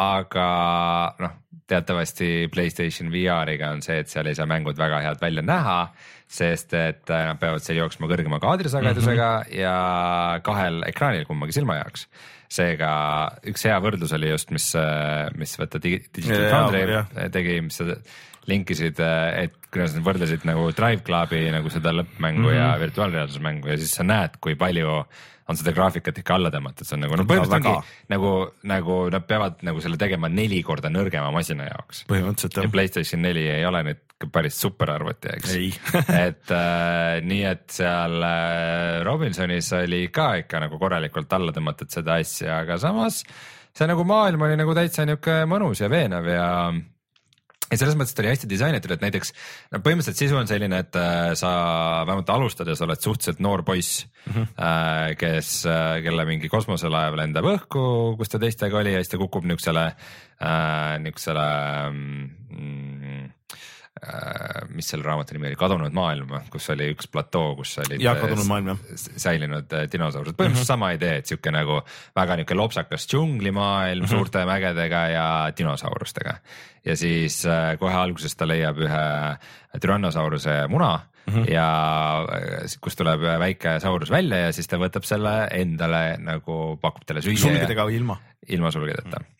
aga noh, teatavasti PlayStation V R-iga on see, et seal ei saa mängud väga head välja näha, sest et nad peavad seal jooksma kõrgema kaadrisagedusega mm -hmm. ja kahel ekraanil kummagi silma jaoks. seega üks hea võrdlus oli just, mis, mis võtta Digital Foundry tegi, mis sa linkisid, et kuidas nad võrdlesid nagu Drive Clubi nagu seda lõppmängu mm -hmm. ja virtuaalreaalsusmängu ja siis sa näed, kui palju on seda graafikat ikka alla tõmmatud, see on nagu no põhimõtteliselt ongi nagu, nagu nad peavad nagu selle tegema neli korda nõrgema masina jaoks. põhimõtteliselt jah. ja PlayStation neli ei ole nüüd päris superarvuti, eks. et äh, nii, et seal äh, Robinsonis oli ka ikka nagu korralikult alla tõmmatud seda asja, aga samas see nagu maailm oli nagu täitsa niuke mõnus ja veenev ja ja selles mõttes ta oli hästi disainitud, et näiteks no põhimõtteliselt sisu on selline, et äh, sa vähemalt alustades oled suhteliselt noor poiss mm, -hmm. äh, kes, kelle mingi kosmoselaev lendab õhku, kus ta teistega oli ja siis ta kukub niisugusele äh,, niisugusele mm, äh, mis selle raamatu nimi oli, Kadunud maailm, kus oli üks platoo, kus olid ja, kadunud maailm, jah. säilinud dinosaurused, põhimõtteliselt mm -hmm. sama idee, et siuke nagu väga niuke lopsakas džunglimaailm mm -hmm. suurte mägedega ja dinosaurustega. ja siis äh, kohe alguses ta leiab ühe Tyrannosauruse muna mm -hmm. ja kus tuleb väike saurus välja ja siis ta võtab selle endale nagu pakub talle süüa. sulgedega või ilma? ilma sulgedeta mm. -hmm.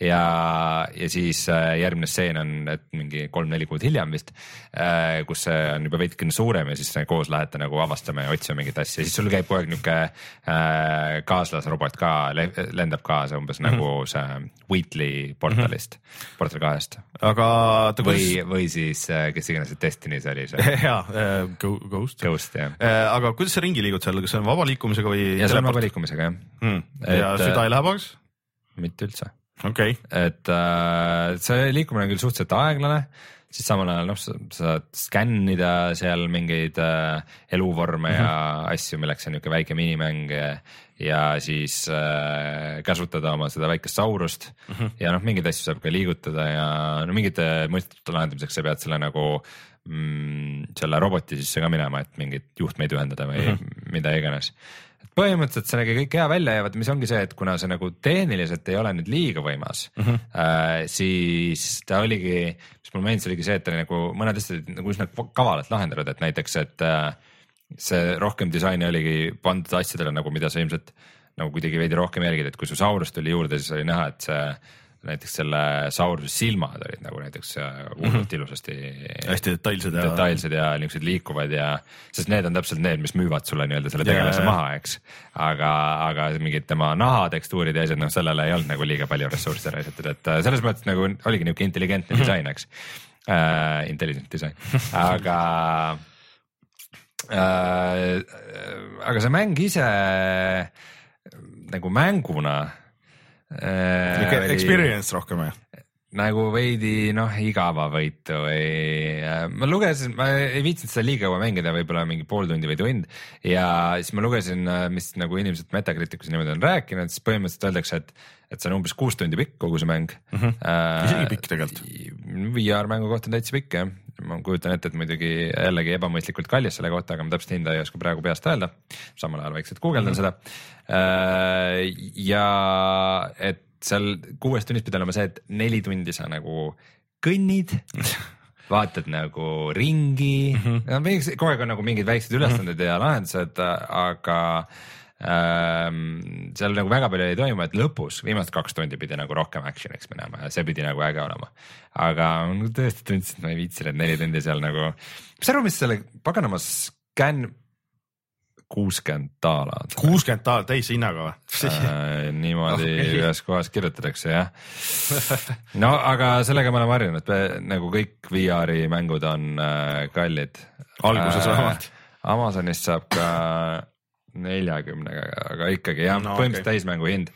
ja, ja siis järgmine stseen on, et mingi kolm-neli kuud hiljem vist, kus see on juba veidikene suurem ja siis koos lähete nagu avastama ja otsima mingit asja ja siis sul käib kogu aeg niuke kaaslasrobot ka, lendab kaasa umbes mm -hmm. nagu see Wheatley portalist mm, -hmm. Portal kahest. aga ta või, või siis kes iganes see Destiny's oli see. jaa, Ghost. Ghost, jah. aga kuidas sa ringi liigud seal, kas see on vaba liikumisega või? ja see on vaba liikumisega, jah hmm.. ja süda ei lähe pagaks? mitte üldse. okei okay.. et äh, see liikumine on küll suhteliselt aeglane, siis samal ajal noh, sa saad skännida seal mingeid äh, eluvorme mm -hmm. ja asju, milleks on niisugune väike minimäng ja, ja siis äh, käsutada oma seda väikest saurust mm -hmm. ja noh, mingeid asju saab ka liigutada ja no mingite mõistete lahendamiseks sa pead selle nagu mm, selle roboti sisse ka minema, et mingeid juhtmeid ühendada või mm -hmm. mida iganes. põhimõtteliselt see nägi kõik hea välja ja vaat mis ongi see, et kuna see nagu tehniliselt ei ole nüüd liiga võimas mm, -hmm. äh, siis ta oligi, mis mulle meeldis, oligi see, et ta oli nagu mõned asjad nagu üsna kavalalt lahendatud, et näiteks, et äh, see rohkem disaini oligi pandud asjadele nagu, mida sa ilmselt nagu kuidagi veidi rohkem jälgid, et kui su saurus tuli juurde, siis oli näha, et see näiteks selle sauruse silmad olid nagu näiteks hullult mm -hmm. ilusasti hästi detailsed ja detailsed ja niisugused liikuvad ja sest need on täpselt need, mis müüvad sulle nii-öelda selle tegelase yeah. maha, eks. aga, aga mingid tema nahatekstuurid ja asjad, noh sellele ei olnud nagu liiga palju ressursse raisatud, et selles mõttes nagu oligi niisugune intelligentne disain, eks äh,. Intelligent disain, aga äh, aga see mäng ise nagu mänguna Äh, experience rohkem või? Nagu veidi noh igavavõitu või ma lugesin, ma ei viitsinud seda liiga kaua mängida, võib-olla mingi pool tundi või tund ja siis ma lugesin, mis nagu inimesed Metacriticus niimoodi on rääkinud, siis põhimõtteliselt öeldakse, et, et see on umbes kuus tundi pikk kogu see mäng mm. -hmm. Äh, isegi pikk tegelikult. V R mängu kohta on täitsa pikk jah, ma kujutan ette, et muidugi jällegi ebamõistlikult kallis selle kohta, aga ma täpselt hinda ei oska praegu peast öelda, samal ajal vaikselt guugeldan mm -hmm. seda äh, ja et seal kuues tunnis pidi olema see, et neli tundi sa nagu kõnnid, vaatad nagu ringi mm, -hmm. kogu aeg on nagu mingid väiksed ülesanded mm -hmm. ja lahendused, aga ähm, seal nagu väga palju ei toimu, et lõpus viimased kaks tundi pidi nagu rohkem action'iks minema ja see pidi nagu äge olema. Aga tõesti tundsin, et ma ei viitsi need neli tundi seal nagu, mis sa arvad, mis selle paganama scan kuuskümmend daala on. kuuskümmend daala täis hinnaga või? Äh, niimoodi okay. Ühes kohas kirjutatakse jah. No aga sellega me oleme harjunud, nagu kõik V R-i mängud on äh, kallid. Alguses vähemalt äh,. Amazonist saab ka neljakümnega, aga ikkagi jah no,, põhimõtteliselt okay. täismängu hind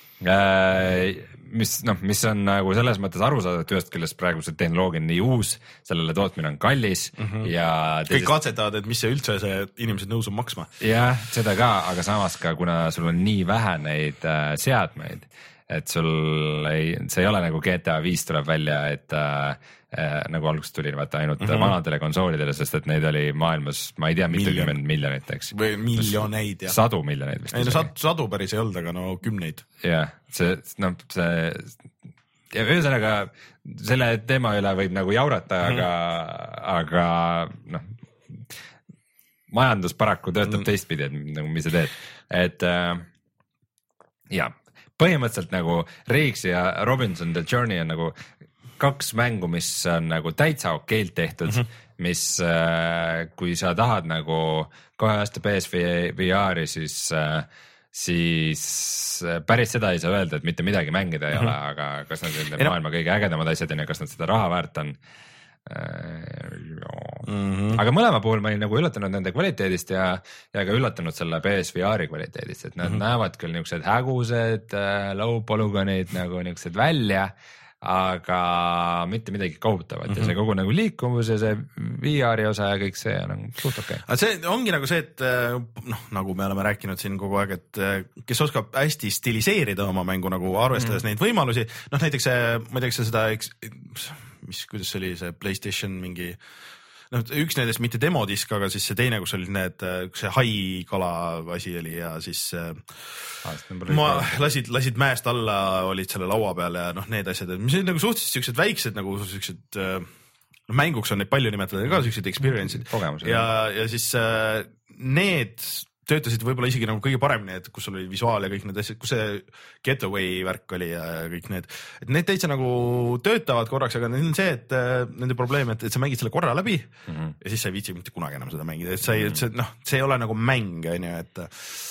äh,. mis noh, mis on nagu selles mõttes arusaadav, et ühest küljest praegu see tehnoloogia on nii uus, sellele tootmine on kallis mm -hmm. ja teisest... kõik katsetavad, et mis see üldse see inimesed nõus on maksma. jah, seda ka, aga samas ka kuna sul on nii vähe neid äh, seadmeid, et sul ei, see ei ole nagu G T A viis tuleb välja, et äh, äh, nagu alguses tuli vaata ainult mm -hmm. vanadele konsoolidele, sest et neid oli maailmas, ma ei tea, mitukümmend miljonit, eks. või miljoneid jah. Sadu miljoneid vist. ei no sadu, sadu päris ei olnud, aga no kümneid. jah, see, noh, see ja ühesõnaga selle teema üle võib nagu jaurata mm, -hmm. aga, aga noh, majandus paraku töötab mm -hmm. teistpidi, et nagu mis sa teed, et äh, ja põhimõtteliselt nagu Riggs ja Robinson The Journey on nagu kaks mängu, mis on nagu täitsa okeilt tehtud mm, -hmm. mis äh, kui sa tahad nagu kohe aasta P S V R-i, siis äh, siis päris seda ei saa öelda, et mitte midagi mängida ei mm -hmm. ole, aga kas nad on maailma kõige ägedamad asjad ja kas nad seda raha väärt on äh,. Mm -hmm. aga mõlema puhul ma olin nagu üllatunud nende kvaliteedist ja, ja ka üllatunud selle P S V R-i kvaliteedist, et nad mm -hmm. näevad küll niisugused hägused äh, low polygonid nagu niisugused välja, aga mitte midagi kohutavat mm -hmm. ja see kogu nagu liikumus ja see V R-i osa ja kõik see on suht okei okay.. aga see ongi nagu see, et noh, nagu me oleme rääkinud siin kogu aeg, et kes oskab hästi stiliseerida oma mängu nagu arvestades mm -hmm. neid võimalusi, noh näiteks see, ma ei tea, kas sa seda, mis, kuidas see oli, see PlayStation mingi noh, üks nendest mitte demodisk, aga siis see teine, kus olid need, see haikala asi oli ja siis ah, ma lasid, lasid mäest alla, olid selle laua peal ja noh, need asjad, mis olid nagu suhteliselt siuksed väiksed nagu siuksed, no mänguks on neid palju nimetada ka siuksed experience'id ja, ja siis need töötasid võib-olla isegi nagu kõige paremini, et kus sul oli visuaal ja kõik need asjad, kus see getaway värk oli ja kõik need, et need täitsa nagu töötavad korraks, aga neil on see, et nende probleem, et, et sa mängid selle korra läbi mm -hmm. ja siis sa ei viitsi mitte kunagi enam seda mängida, et sa ei, et see noh, see ei ole nagu mäng, on ju, et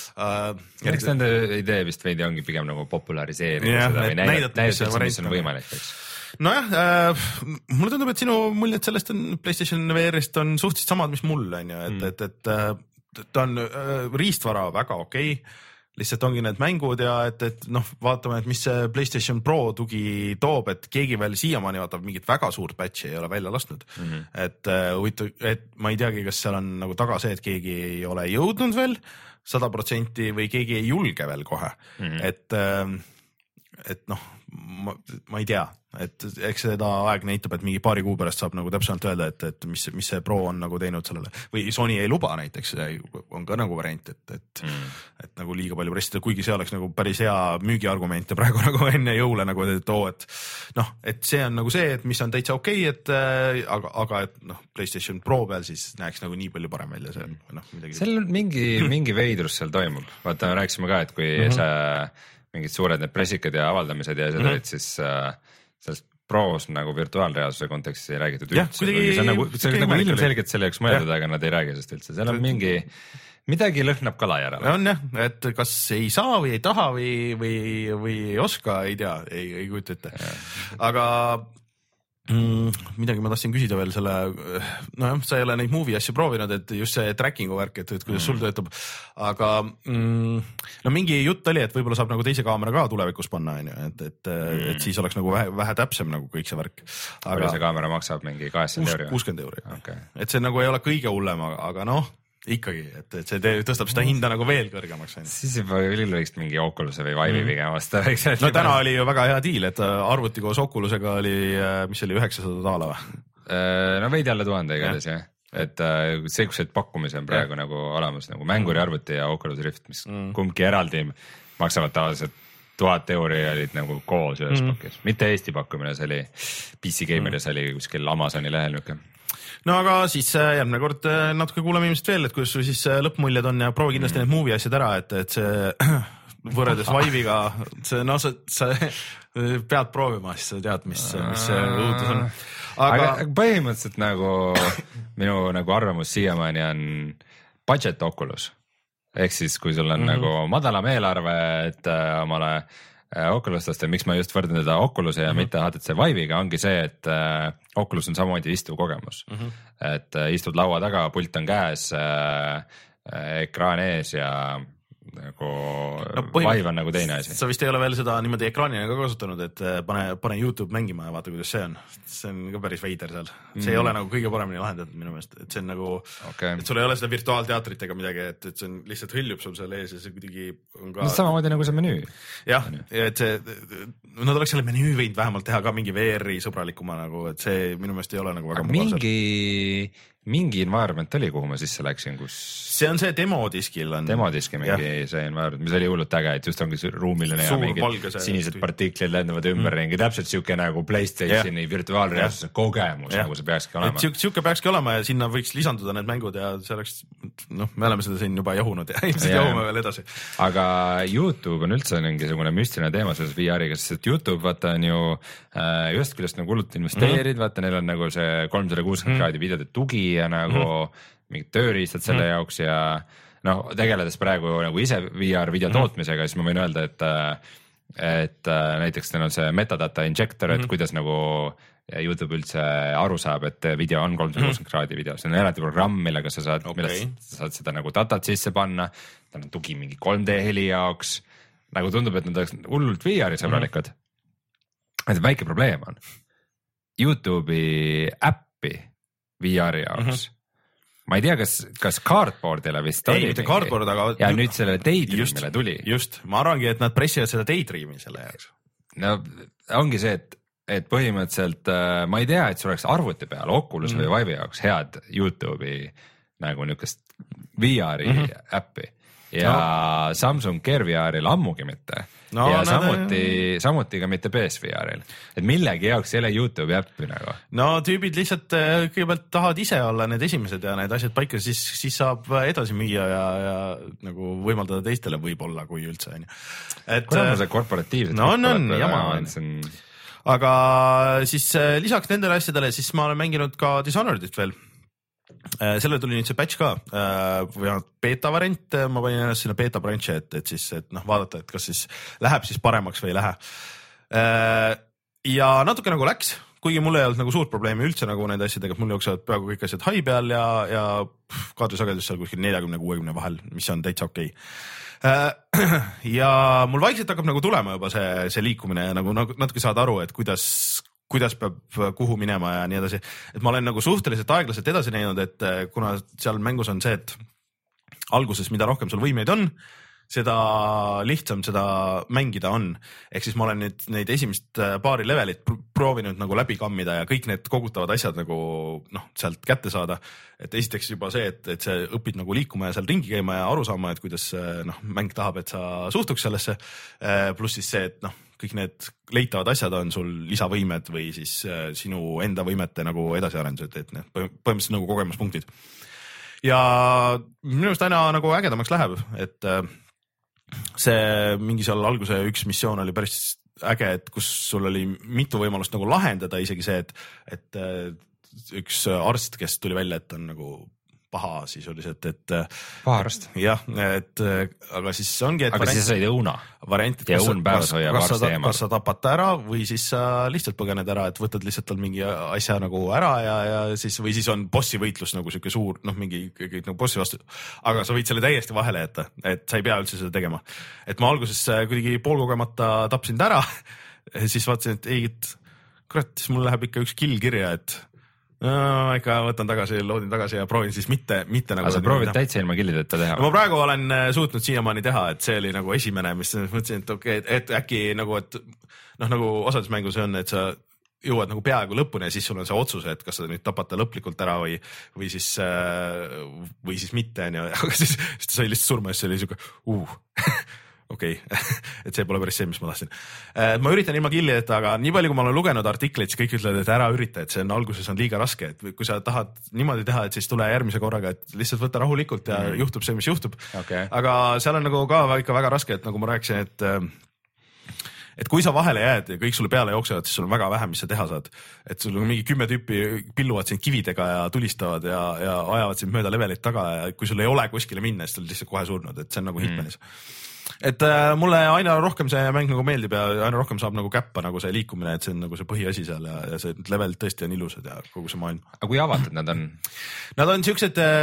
äh, eks nende idee vist veidi ongi pigem nagu populariseerida ja, seda või näidata, mis, mis on võimalik, eks. nojah äh,, mulle tundub, et sinu muljed sellest on PlayStation V R-ist on suhteliselt samad, mis mul on ju, et mm., et, et, et ta on äh, riistvara väga okei okay., lihtsalt ongi need mängud ja et, et noh, vaatame, et mis see PlayStation Pro tugi toob, et keegi veel siiamaani vaatab mingit väga suurt patch'i ei ole välja lasknud mm. -hmm. et huvitav äh,, et ma ei teagi, kas seal on nagu taga see, et keegi ei ole jõudnud veel sada protsenti või keegi ei julge veel kohe mm, -hmm. et äh, et noh, ma, ma ei tea, et eks seda aeg näitab, et mingi paari kuu pärast saab nagu täpselt öelda, et, et mis, mis see Pro on nagu teinud sellele või Sony ei luba näiteks, on ka nagu variant, et, et mm., et nagu liiga palju pressida, kuigi see oleks nagu päris hea müügiargument ja praegu nagu enne jõule nagu, et oo, et noh, et see on nagu see, et mis on täitsa okei okay,, et äh, aga, aga et noh, PlayStation Pro peal siis näeks nagu nii palju parem välja see noh, midagi. seal on mingi, mingi veidrus seal toimub, vaata rääkisime ka, et kui mm -hmm. see mingid suured need pressikad ja avaldamised ja asjad mm -hmm. olid, siis äh, sellest Pros nagu virtuaalreaalsuse kontekstis ei räägitud üldse. see on nagu, see on nagu ilmselgelt selle jaoks mõeldud, aga nad ei räägi sellest üldse, seal on mingi, midagi lõhnab kala järele. on jah, et kas ei saa või ei taha või, või, või ei oska, ei tea, ei, ei kujuta ette. aga mm, midagi ma tahtsin küsida veel selle, nojah, sa ei ole neid movie asju proovinud, et just see tracking'u värk, et, et kuidas mm. sul töötab, aga mm, no mingi jutt oli, et võib-olla saab nagu teise kaamera ka tulevikus panna, on ju, et, et mm., et siis oleks nagu vähe, vähe täpsem nagu kõik see värk. aga see kaamera maksab mingi kaheksakümmend euri? kuuskümmend euri okay., et see nagu ei ole kõige hullem, aga noh, ikkagi, et, et see tee, tõstab seda hinda nagu veel kõrgemaks. siis juba küll võiks mingi Oculus'e või Vive'i pigem mm. osta. no täna oli ju väga hea diil, et arvuti koos Oculus'ega oli, mis oli üheksasada daala või? no veidi alla tuhande igatahes jah, et see, kus see pakkumise on praegu ja. nagu olemas nagu mänguri arvuti ja Oculus Rift, mis mm. kumbki eraldi maksavad tavaliselt tuhat euri olid nagu koos ühes mm. pakis, mitte Eesti pakkumine, see oli P C Gameris mm. oli kuskil Amazoni lehel niuke. No aga siis järgmine kord natuke kuuleme ilmselt veel, et kuidas sul siis lõppmuljed on ja proovi kindlasti mm. need movie asjad ära, et, et see võrreldes Vive'iga, see no sa, sa pead proovima, siis sa tead, mis, mis see uutus on. Aga, aga põhimõtteliselt nagu minu nagu arvamus siiamaani on budget Oculus. Ehk siis, kui sul on mm-hmm. nagu madalam eelarve, et äh, omale äh, Oculustast ja miks ma just võrdlen teda Oculuse ja mm-hmm. mitte H T C Vive'iga, ongi see, et äh, Oculus on samamoodi istuv kogemus. Mm-hmm. Et äh, istud laua taga, pult on käes äh,, äh, ekraan ees ja nagu no, Vive on nagu teine asi. Sa vist ei ole veel seda niimoodi ekraanina ka kasutanud, et pane, pane YouTube mängima ja vaata, kuidas see on. See on ka päris veider seal. See mm. ei ole nagu kõige paremini lahendatud minu meelest, et see on nagu, okay. et sul ei ole seda virtuaalteatrit ega midagi, et, et see on lihtsalt hõljub sul seal ees ja see kuidagi on ka... No, samamoodi nagu see menüü. Jah, et see, nad oleks selle menüü võinud vähemalt teha ka mingi V R-i sõbralikuma nagu, et see minu meelest ei ole nagu väga mugavsel. Mingi... mingi environment oli, kuhu ma sisse läksin, kus... See on see demodiskil on... Demodiski mingi ja. See environment, mis oli hullult äge, et just ongi ruumiline ja mingid sinised partiklid lendavad ümberringi, mm. täpselt siuke nagu PlayStationi virtuaalreaalsuse kogemus, ja. Nagu see peakski olema. Et siuke peakski olema ja sinna võiks lisanduda need mängud ja see oleks, noh, me oleme seda siin juba jahunud ja ilmselt jahume veel edasi. Aga YouTube on üldse mingisugune müstiline teema selles V R-iga, sest YouTube vaata on ju äh, just küljest nagu hullult investeerid, mm. vaata neil on nagu see kolmsada kuuskümmend mm. kraadi videode tugi ja nagu mm. mingid tööriistad selle mm. jaoks ja noh, tegeledes praegu nagu ise V R video tootmisega, siis ma võin öelda, et et näiteks neil on see metadata injector, et mm. kuidas nagu YouTube üldse aru saab, et video on kolmsada kuuskümmend mm. kraadi video, see on eraldi programm, millega sa saad, okay. millest sa saad seda nagu datat sisse panna, tal on tugi mingi kolm D heli jaoks, nagu tundub, et nad oleks hullult V R-i sõbralikud. Mm. Et väike probleem on YouTube'i äppi V R-i jaoks mm. -hmm. ma ei tea, kas, kas Cardboardile vist ei, mitte Cardboard, aga ja nüüd selle Daydreamile tuli. Just, ma arvangi, et nad pressivad seda Daydreami selle jaoks. No ongi see, et, et põhimõtteliselt ma ei tea, et sul oleks arvuti peal Oculus mm. või Vive'i jaoks head YouTube'i nagu niukest V R-i mm -hmm. äppi ja no. Samsung Gear V R-il ammugi mitte. No, ja samuti, samuti ka mitte P S V R-il, et millegi jaoks ei ole YouTube'i äppi nagu. No tüübid lihtsalt kõigepealt tahavad ise olla need esimesed ja need asjad paika, siis, siis saab edasi müüa ja, ja nagu võimaldada teistele võib-olla, kui üldse on. Kuna on see korporatiivset? No on, on, jama on. on. Aga siis lisaks nendele asjadele, siis ma olen mänginud ka Dishonoredit veel. Selle tuli nüüd see patch ka või beta variant, ma panin ennast sinna beta branch'i, et, et siis, et noh, vaadata, et kas siis läheb siis paremaks või ei lähe. Ja natuke nagu läks, kuigi mul ei olnud nagu suurt probleemi üldse nagu nende asjadega, et mul jooksevad peaaegu kõik asjad hai peal ja, ja kaadrisagedus seal kuskil nelikümmend kuuekümne vahel, mis on täitsa okei. Ja mul vaikselt hakkab nagu tulema juba see, see liikumine ja nagu natuke saad aru, et kuidas kuidas peab kuhu minema ja nii edasi. Et ma olen nagu suhteliselt aeglaselt edasi näinud, et kuna seal mängus on see, et alguses mida rohkem sul võimeid on, seda lihtsam seda mängida on. Ehk siis ma olen nüüd neid esimest paari levelit proovinud nagu läbi kammida ja kõik need kogutavad asjad nagu noh, sealt kätte saada. Et esiteks juba see, et, et sa õpid nagu liikuma ja seal ringi käima ja aru saama, et kuidas noh, mäng tahab, et sa suhtuks sellesse. Pluss siis see, et noh, kõik need leitavad asjad on sul lisavõimed või siis äh, sinu enda võimete nagu edasiarendused, et need põhimõtteliselt nagu kogemuspunktid. Ja minu arust aina nagu ägedamaks läheb, et äh, see mingi seal alguse üks missioon oli päris äge, et kus sul oli mitu võimalust nagu lahendada isegi see, et, et äh, üks arst, kes tuli välja, et on nagu paha sisuliselt, et paharast. Jah, et aga siis ongi, et aga variant, siis said õuna. Variant, et ja kas, õun päevas hoiab arsti eemal. Kas sa tapad ta ära või siis sa lihtsalt põgened ära, et võtad lihtsalt tal mingi asja nagu ära ja, ja siis või siis on bossi võitlus nagu siuke suur, noh mingi kõik nagu bossi vastu. Aga sa võid selle täiesti vahele jätta, et sa ei pea üldse seda tegema. Et ma alguses kuidagi poolkogemata tapsin ta ära, siis vaatasin, et ei, et kurat, siis mul läheb ikka üks kill kirja, et no ikka võtan tagasi, loodin tagasi ja proovin siis mitte, mitte nagu... Aga sa proovid täitsa ilma killideta teha? No ma praegu olen suutnud siiamaani teha, et see oli nagu esimene, mis mõtlesin, et okei, okay, et äkki nagu, et noh, nagu osades mängus on, et sa jõuad nagu peaaegu lõpuni ja siis sul on see otsus, et kas sa nüüd tapata lõplikult ära või, või siis, või siis mitte, aga siis, siis ta sai lihtsalt surma ja siis oli siuke uh. okei okay. et see pole päris see, mis ma tahtsin. Ma üritan ilma killideta, aga nii palju, kui ma olen lugenud artikleid, siis kõik ütlevad, et ära ürita, et see on alguses on liiga raske, et kui sa tahad niimoodi teha, et siis tule järgmise korraga, et lihtsalt võtta rahulikult ja mm. juhtub see, mis juhtub okay.. aga seal on nagu ka ikka väga raske, et nagu ma rääkisin, et et kui sa vahele jääd ja kõik sulle peale jooksevad, siis sul on väga vähe, mis sa teha saad. Et sul on mingi kümme tüüpi pilluvad sind kividega ja tulistavad ja, ja ajavad sind mööda levelit taga ja kui sul ei ole kuskile minna, siis sa oled lihtsalt kohe surnud, et see on nagu Hitmanis mm. et äh, mulle aina rohkem see mäng nagu meeldib ja aina rohkem saab nagu käppa nagu see liikumine, et see on nagu see põhiasi seal ja, ja see level tõesti on ilusad ja kogu see maailm. Aga kui avatud nad on? Nad on siuksed äh,,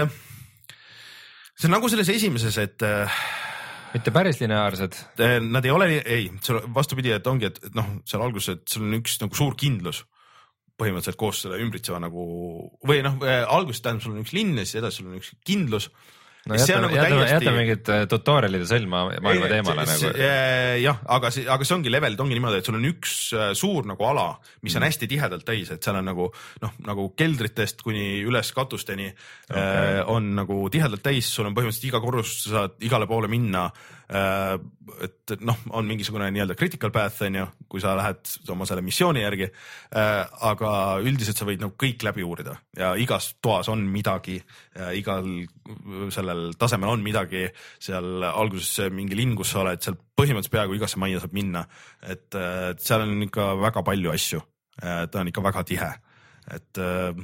see on nagu selles esimeses, et äh, mitte päris lineaarsed. Nad ei ole, ei, vastupidi, et ongi, et noh, seal alguses, et sul on üks nagu suur kindlus põhimõtteliselt koos selle ümbritseva nagu, või noh, alguses tähendab, sul on üks linn ja siis edasi sul on üks kindlus. No jäta, nagu jäta, täiesti... jäta mingid tutorialide sõlma maailma teemale see, nagu. Jah, aga see, aga see ongi levelid ongi niimoodi, et sul on üks suur nagu ala, mis on mm. hästi tihedalt täis, et seal on nagu noh, nagu keldritest kuni üles katusteni okay. äh, on nagu tihedalt täis, sul on põhimõtteliselt iga korrus, sa saad igale poole minna äh,, et noh, on mingisugune nii-öelda critical path on ju, kui sa lähed oma selle missiooni järgi äh,, aga üldiselt sa võid nagu kõik läbi uurida ja igas toas on midagi, igal sellel tasemel on midagi, seal alguses mingi linn, kus sa oled, seal põhimõtteliselt peaaegu igasse majja saab minna, et, et seal on ikka väga palju asju, ta on ikka väga tihe, et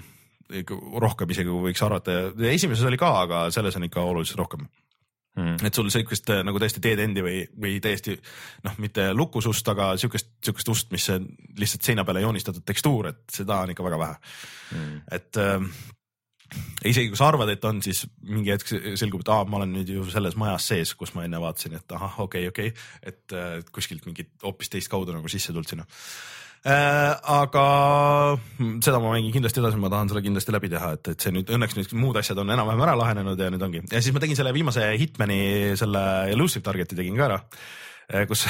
rohkem isegi kui võiks arvata, esimeses oli ka, aga selles on ikka oluliselt rohkem. Hmm. Et sul sellist nagu täiesti dead endi või, või täiesti noh, mitte lukusust, aga siukest, siukest ust, mis on lihtsalt seina peale joonistatud tekstuur, et seda on ikka väga vähe. Hmm. Et äh, isegi kui sa arvad, et on, siis mingi hetk selgub, et aa, ma olen nüüd ju selles majas sees, kus ma enne vaatasin, et ahah, okei, okay, okei, okay, et äh, kuskilt mingit hoopis teist kaudu nagu sisse tuld sinna. Äh, aga seda ma mängin kindlasti edasi, ma tahan selle kindlasti läbi teha, et, et see nüüd õnneks nüüd muud asjad on enam-vähem ära lahenenud ja nüüd ongi. Ja siis ma tegin selle viimase Hitmani, selle Elusive Targeti tegin ka ära, kus,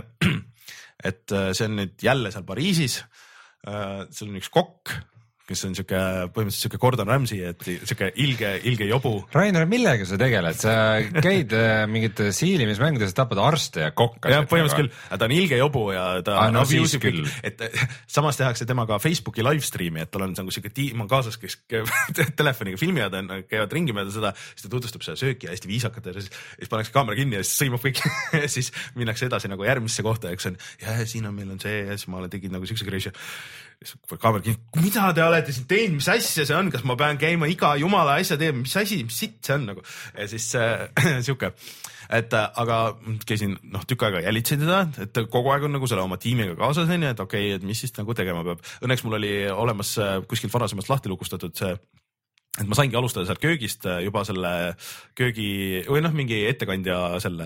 et see on nüüd jälle seal Pariisis, seal on üks kokk, kes on siuke, põhimõtteliselt siuke Gordon Ramsay, et siuke ilge, ilge jobu. Rainer, millega sa tegeled? Sa käid mingite siilimismängudes, tapad arste ja kokka. jah, põhimõtteliselt küll, ta on ilge jobu ja ta ah, no, siis küll. Et samas tehakse temaga Facebooki livestreami, et tal on nagu siuke tiim on kaasas, kes telefoniga filmivad, käivad ringi mööda seda, siis ta tutvustab seda sööki ja hästi viisakalt ja siis, siis pannakse kaamera kinni ja siis sõimab kõik ja siis minnakse edasi nagu järgmisse kohta, eks on, ja siin on, meil on see ja siis ma tegin nagu siukse kreisi. Kaamera kinni, mida te olete siin teinud, mis asja see on, kas ma pean käima iga jumala asja teema, mis asi, mis sitt see on nagu ja siis äh, siuke, et aga käisin noh tükk aega jälitsin teda, et kogu aeg on nagu selle oma tiimiga kaasas on ju, et okei okay,, et mis siis nagu tegema peab. Õnneks mul oli olemas kuskilt varasemast lahti lukustatud see, et ma saingi alustada seal köögist juba selle köögi või noh, mingi ettekandja selle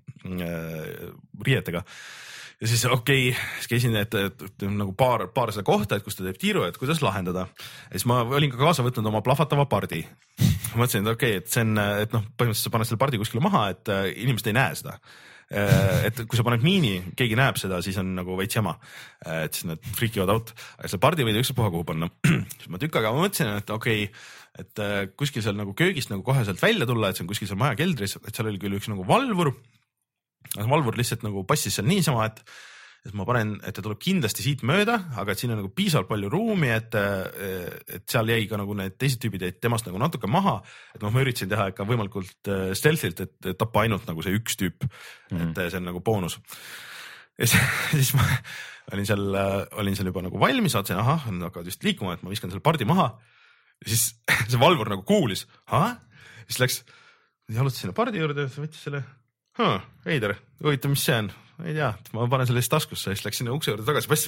äh, riietega. Ja siis okei okay,, siis käisin, et, et, et nagu paar, paar seda kohta, et kus ta teeb tiiru, et kuidas lahendada. Ja siis ma olin ka kaasa võtnud oma plahvatava pardi. Ma mõtlesin, et okei okay,, et see on, et noh, põhimõtteliselt sa paned selle pardi kuskile maha, et inimesed ei näe seda. Et kui sa paned miini, keegi näeb seda, siis on nagu veits jama. Et siis nad frikivad out. Aga selle pardi võid ükspuha kuhu panna. Siis ma tükk aega mõtlesin, et okei okay,, et kuskil seal nagu köögist nagu kohe sealt välja tulla, et see on kuskil seal maja keldris, et seal oli küll üks nagu valvur. Valvur lihtsalt nagu passis seal niisama, et, et ma panen, et ta tuleb kindlasti siit mööda, aga et siin on nagu piisavalt palju ruumi, et, et seal jäi ka nagu need teised tüübid jäid temast nagu natuke maha, et noh, ma üritasin teha ikka võimalikult stealthilt, et tappa ainult nagu see üks tüüp, mm. et see on nagu boonus. Ja siis, siis ma olin seal, olin seal juba nagu valmis, vaatasin, ahah, nad hakkavad just liikuma, et ma viskan selle pardi maha ja siis see valvur nagu kuulis, ahah, siis läks, jalutas sinna pardi juurde, võttis selle Huh, veider, huvitav, mis see on? Ei tea, ma panen selle taskusse, siis läks sinna ukse juurde tagasi passi.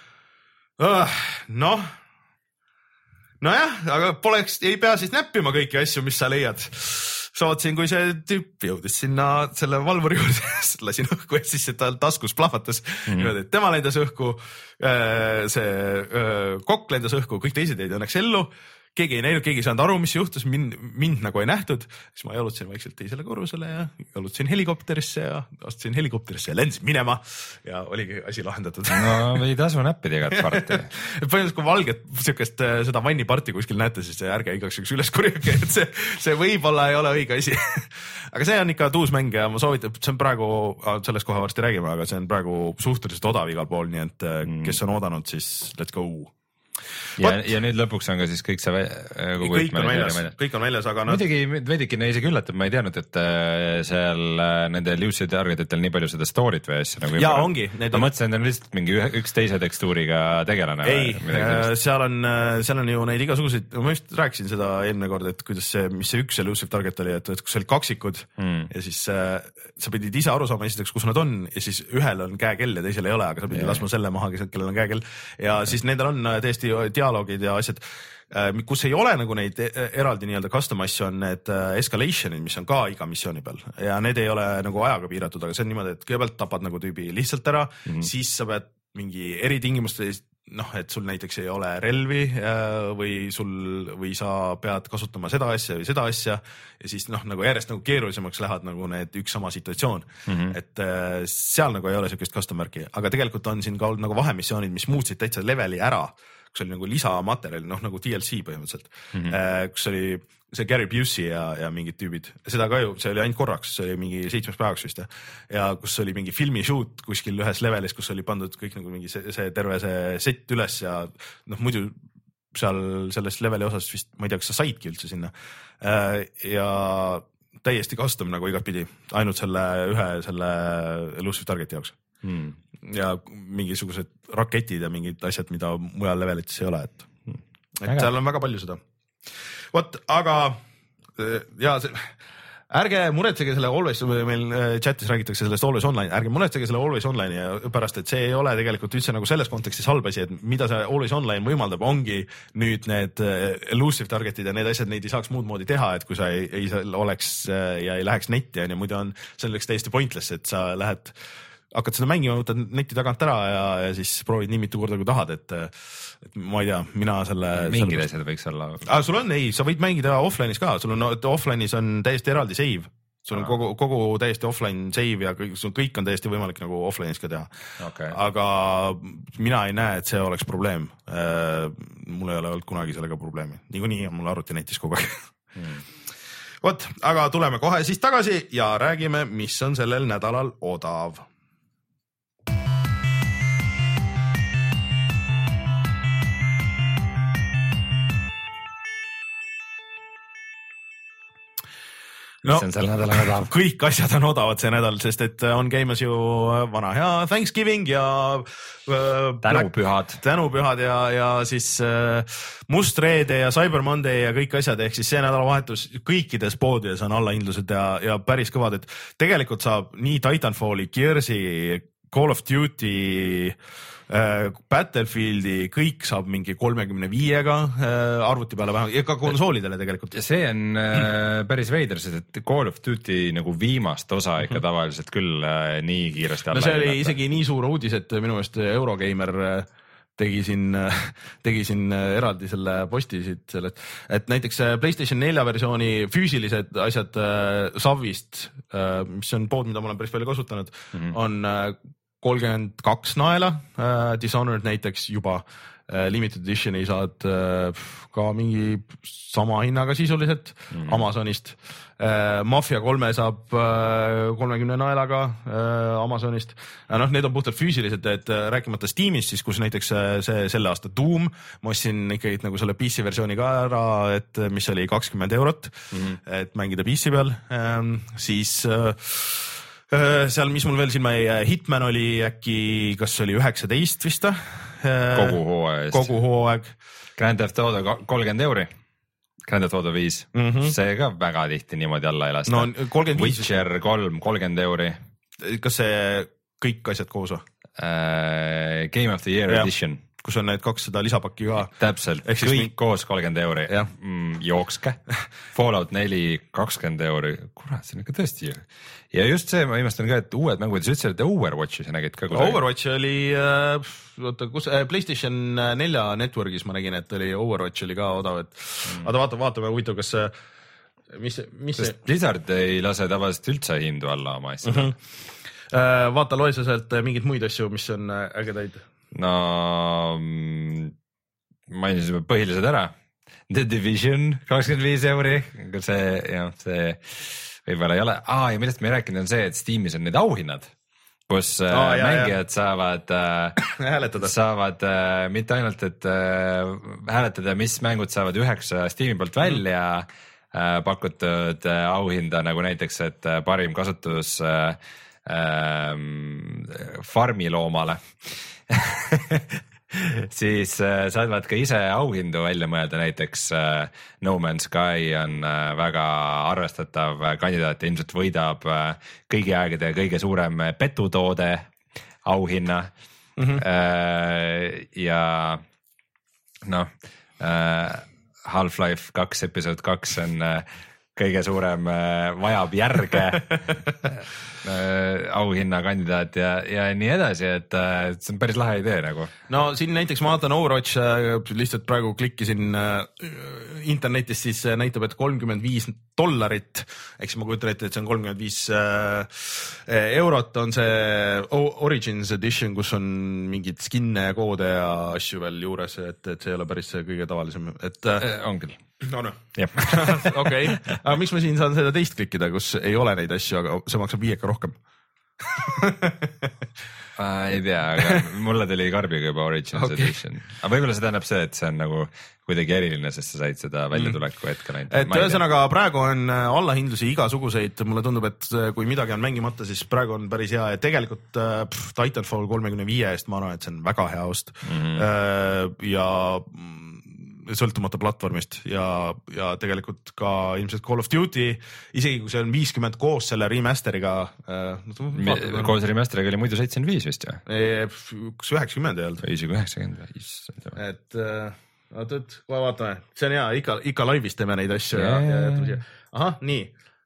Uh, noh, nojah, aga poleks, ei pea siis näppima kõiki asju, mis sa leiad. Saatsin, kui see tüüp jõudis sinna selle valvuri juurde, lasin õhku ja siis tal taskus plahvatas. Mm. Niimoodi, et tema lendas õhku, see kokk lendas õhku, kõik teised jäid õnneks ellu. keegi ei näinud, keegi ei saanud aru, mis juhtus, mind, mind nagu ei nähtud, siis ma jalutasin vaikselt teisele korrusele ja jalutasin helikopterisse ja astusin helikopterisse ja lendasin minema ja oligi asi lahendatud. No ei tasu näppida igat parti. Põhimõtteliselt kui valget siukest seda vanniparti kuskil näete, siis ärge igaks üks üles kurjake, et see, see võib-olla ei ole õige asi. Aga see on ikka tuus mäng ja ma soovitan, see on praegu, sellest kohe varsti räägime, aga see on praegu suhteliselt odav igal pool, nii et kes on oodanud, siis let's go. Ja, ja nüüd lõpuks on ka siis kõik see kõik on väljas, kõik on väljas, aga nad... muidugi veidikene isegi üllatab, ma ei teadnud, et seal nende Lucid targetitel nii palju seda story't või asja nagu ja ongi ma on... mõtlesin, et on lihtsalt mingi üks teise tekstuuriga tegelane. Ei, seal on, seal on ju neid igasuguseid, ma just rääkisin seda eelmine kord, et kuidas see, mis see üks see Lucid target oli, et, et kus olid kaksikud mm. ja siis äh, sa pidid ise aru saama esiteks, kus nad on ja siis ühel on käekell ja teisel ei ole, aga sa pidid yeah. laskma selle maha, kellel on käekell ja okay. siis nendel on täiesti dialoogid ja asjad, kus ei ole nagu neid eraldi nii-öelda custom asju, on need escalation'id, mis on ka iga missiooni peal ja need ei ole nagu ajaga piiratud, aga see on niimoodi, et kõigepealt tapad nagu tüübi lihtsalt ära mm, -hmm. siis sa pead mingi eritingimuste, noh, et sul näiteks ei ole relvi või sul, või sa pead kasutama seda asja või seda asja ja siis noh, nagu järjest nagu keerulisemaks lähevad nagu need üks sama situatsioon mm, -hmm. et seal nagu ei ole siukest custom märki, aga tegelikult on siin ka olnud nagu vahemissioonid, mis muutsid täitsa leveli ära, kus oli nagu lisamaterjal, noh nagu D L C põhimõtteliselt mm, -hmm. kus oli see Gary Busey ja, ja mingid tüübid, seda ka ju, see oli ainult korraks, see oli mingi seitsmes päevaks vist ja, ja kus oli mingi filmi shoot kuskil ühes levelis, kus oli pandud kõik nagu mingi see, see terve see set üles ja noh, muidu seal selles leveli osas vist, ma ei tea, kas sa saidki üldse sinna ja täiesti custom nagu igatpidi, ainult selle ühe selle Elusive Targeti jaoks hmm. ja mingisugused raketid ja mingid asjad, mida mujal levelites ei ole, et, et Äge. Seal on väga palju seda. Vot, aga ja see, ärge muretsege selle Always, meil chatis räägitakse sellest Always Online, ärge muretsege selle Always Online'i pärast, et see ei ole tegelikult üldse nagu selles kontekstis halb asi, et mida see Always Online võimaldab, ongi nüüd need elusive targetid ja need asjad, neid ei saaks muud moodi teha, et kui sa ei, ei oleks ja ei läheks netti, ja muidu on selleks täiesti pointless, et sa lähed hakkad seda mängima, võtad neti tagant ära ja, ja siis proovid nii mitu korda, kui tahad, et, et ma ei tea, mina selle... Mingid asjad võiks olla... Ah, sul on, ei, sa võid mängida offline'is ka, sul on, offline'is on täiesti eraldi save, sul on ah. kogu, kogu täiesti offline save ja kõik, sul kõik on täiesti võimalik nagu offline'is ka teha okay.. aga mina ei näe, et see oleks probleem. Mul ei ole olnud kunagi sellega probleemi, niikuinii on mul arvuti netis kogu aeg hmm. Vot, aga tuleme kohe siis tagasi ja räägime, mis on sellel nädalal odav. No, see on selle nädala odav. Kõik asjad on odavad see nädal, sest et on käimas ju vana hea Thanksgiving ja äh, tänupühad, tänupühad ja, ja siis äh, Must Reede ja Cyber Monday ja kõik asjad, ehk siis see nädalavahetus kõikides poodides on allahindlused ja, ja päris kõvad, et tegelikult saab nii Titanfalli, Gears'i, Call of Duty, äh, Battlefieldi, kõik saab mingi kolmekümne viiega äh, arvuti peale vähemalt ja ka konsoolidele tegelikult. See on äh, päris veider, sest Call of Duty nagu viimast osa ikka tavaliselt küll äh, nii kiiresti alla. No see oli isegi nii suur uudis, et minu meelest Eurogeimer äh, tegi siin, tegi siin eraldi selle posti siit selle, et näiteks PlayStation nelja versiooni füüsilised asjad äh, Savvist, äh, mis on pood, mida ma olen päris palju kasutanud, mm-hmm. on äh, kolmkümmend kaks naela, äh, Dishonored näiteks juba äh, limited editioni saad äh, ka mingi sama hinnaga sisuliselt mm-hmm. Amazonist. Äh, Mafia kolme saab äh, kolmekümne naelaga äh, Amazonist. Äh, noh, need on puhtalt füüsilised, et äh, rääkimata Steamist, siis kus näiteks äh, see selle aasta Doom, ma ostsin ikkagi nagu selle P C versiooni ka ära, et mis oli kakskümmend eurot, mm-hmm. et mängida P C peal, äh, siis äh, seal, mis mul veel silma jäi, Hitman oli äkki, kas oli üheksateist vist? Kogu hooaeg. Kogu hooaeg. Grand Theft Auto kolmkümmend euri. Grand Theft Auto viis. Mm-hmm. See ka väga tihti niimoodi alla ei lasta. No, kolmkümmend viis. Witcher kolm, kolmkümmend euri. Kas see kõik asjad koos või? Uh, Game of the Year ja. Edition. kus on need kakssada lisapakki ka. Täpselt, kõik mingi... koos kolmkümmend euri. Mm, jookske. Fallout neli kakskümmend euri, kurat, see on ikka tõesti. Ja just see, ma imestan ka, et uued mängud, sa ütlesid, et Overwatchi sa nägid ka. Overwatch oli, oota, kus PlayStation nelja network'is ma nägin, et oli Overwatch oli ka odav, et mm. aga vaata, vaatame huvitav, kas mis, mis see... Blizzard ei lase tavaliselt üldse hindu alla oma asja. Mm-hmm. Vaata, loe sa sealt mingid muid asju, mis on ägedaid. No mainisime põhilised ära. The Division kakskümmend viis euri, see, jah, see võib-olla ei ole. Aa, ja millest me ei rääkinud on see, et Steamis on need auhinnad, kus oh, jah, mängijad jah. saavad hääletada. Saavad äh, mitte ainult, et äh, hääletada, mis mängud saavad üheksa Steam'i poolt välja mm. äh, pakutud äh, auhinda, nagu näiteks, et äh, parim kasutus äh, äh, farmiloomale siis äh, saavad ka ise auhindu välja mõelda, näiteks äh, No Man's Sky on äh, väga arvestatav kandidaat ja ilmselt võidab äh, kõigi aegade kõige suurem petutoode auhinna mm-hmm. äh, ja noh äh, Half-Life kaks episood kaks on äh, kõige suurem äh, vajab järge äh, auhinna kandidaat ja, ja nii edasi, et äh, see on päris lahe idee nagu. No siin näiteks ma vaatan Overwatch, äh, lihtsalt praegu klikkisin äh, internetis, siis äh, näitab, et kolmkümmend viis dollarit, eks ma kujutan ette, et see on kolmkümmend viis äh, eurot on see Origins Edition, kus on mingid skinne ja koode ja asju veel juures, et, et see ei ole päris kõige tavalisem, et äh, on küll. No, no. Okei, aga miks ma siin saan seda teist klikkida, kus ei ole neid asju, aga see maksab viieka rohkem? Ei tea, aga mulle tuli karbiga juba Origins okay. Edition. Aga võib-olla see tähendab see, et see on nagu kuidagi eriline, sest sa said seda väljatuleku hetkel ainult. Et ühesõnaga praegu on allahindlusi igasuguseid, mulle tundub, et kui midagi on mängimata, siis praegu on päris hea ja tegelikult pff, Titanfall kolmekümne viie eest ma arvan, et see on väga hea ost mm-hmm. ja sõltumata platvormist ja, ja tegelikult ka ilmselt Call of Duty, isegi kui see on viiskümmend koos selle remasteriga äh,. koos remasteriga oli muidu seitsekümmend viis vist ju? Kas üheksakümmend ei olnud? Isegi üheksakümmend. Et äh, oot, kohe vaatame, see on hea, ikka, ikka laivis teeme neid asju yeah. ja, ja, ja ahah, nii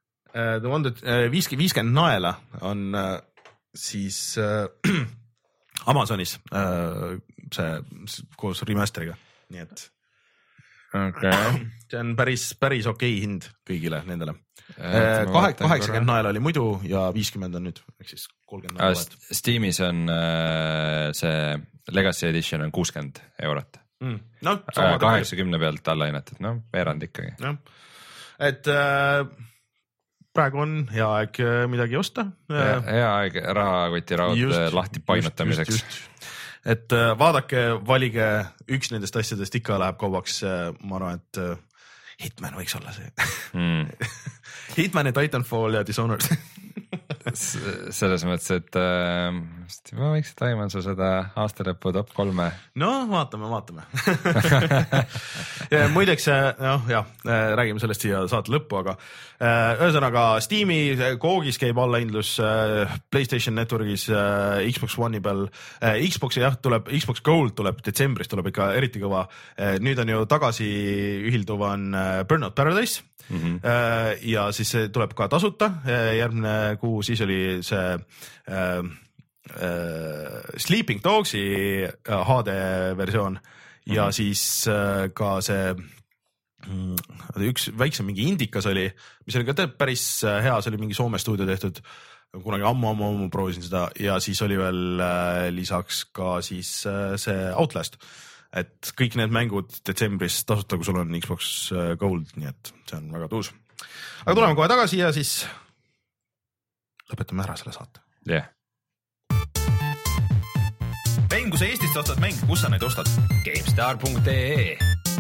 uh, viiskümmend naela on uh, siis uh, Amazonis uh, see koos remasteriga, nii et okay. see on päris, päris okei hind kõigile nendele. kaheksakümmend naela oli muidu ja viiskümmend on nüüd, ehk siis kolmkümmend naela. Steamis on äh, see Legacy Edition on kuuskümmend eurot mm.. No, äh, kaheksakümne pealt alla hinnatud, no veerand ikkagi. Ja. Et äh, praegu on hea aeg midagi osta. Hea aeg rahakoti raud lahti painutamiseks. Just, just. Et vaadake, valige üks nendest asjadest ikka läheb kaubaks, ma arvan, et Hitman võiks olla see mm. Hitman ja Titanfall ja Dishonored selles mõttes, et äh, ma võiks taiman su seda aastalõpu top kolme. No vaatame, vaatame ja, muideks, noh jah, räägime sellest siia saate lõppu, aga äh, ühesõnaga Steam'i koogis käib allahindlus äh, PlayStation Networkis äh, Xbox One'i peal äh, Xbox'i jah, tuleb, Xbox Gold tuleb detsembris, tuleb ikka eriti kõva äh, nüüd on ju tagasi ühilduv on äh, Burnout Paradise mm-hmm. äh, ja siis tuleb ka tasuta äh, järgmine kuu, siis oli see äh, äh, Sleeping Dogsi H D versioon ja mm-hmm. siis äh, ka see mm, üks väiksem mingi indikas oli, mis oli ka päris hea, see oli mingi Soome stuudio tehtud, kunagi ammu-ammu proovisin seda ja siis oli veel äh, lisaks ka siis äh, see Outlast, et kõik need mängud detsembris tasuta, kui sul on Xbox Gold, nii et see on väga tuus. Aga tuleme kohe tagasi ja siis lõpetame ära selle saate. Jah. Yeah. Mäng, kui sa Eestist ostad mäng, kus sa neid ostad? GameStar punkt ee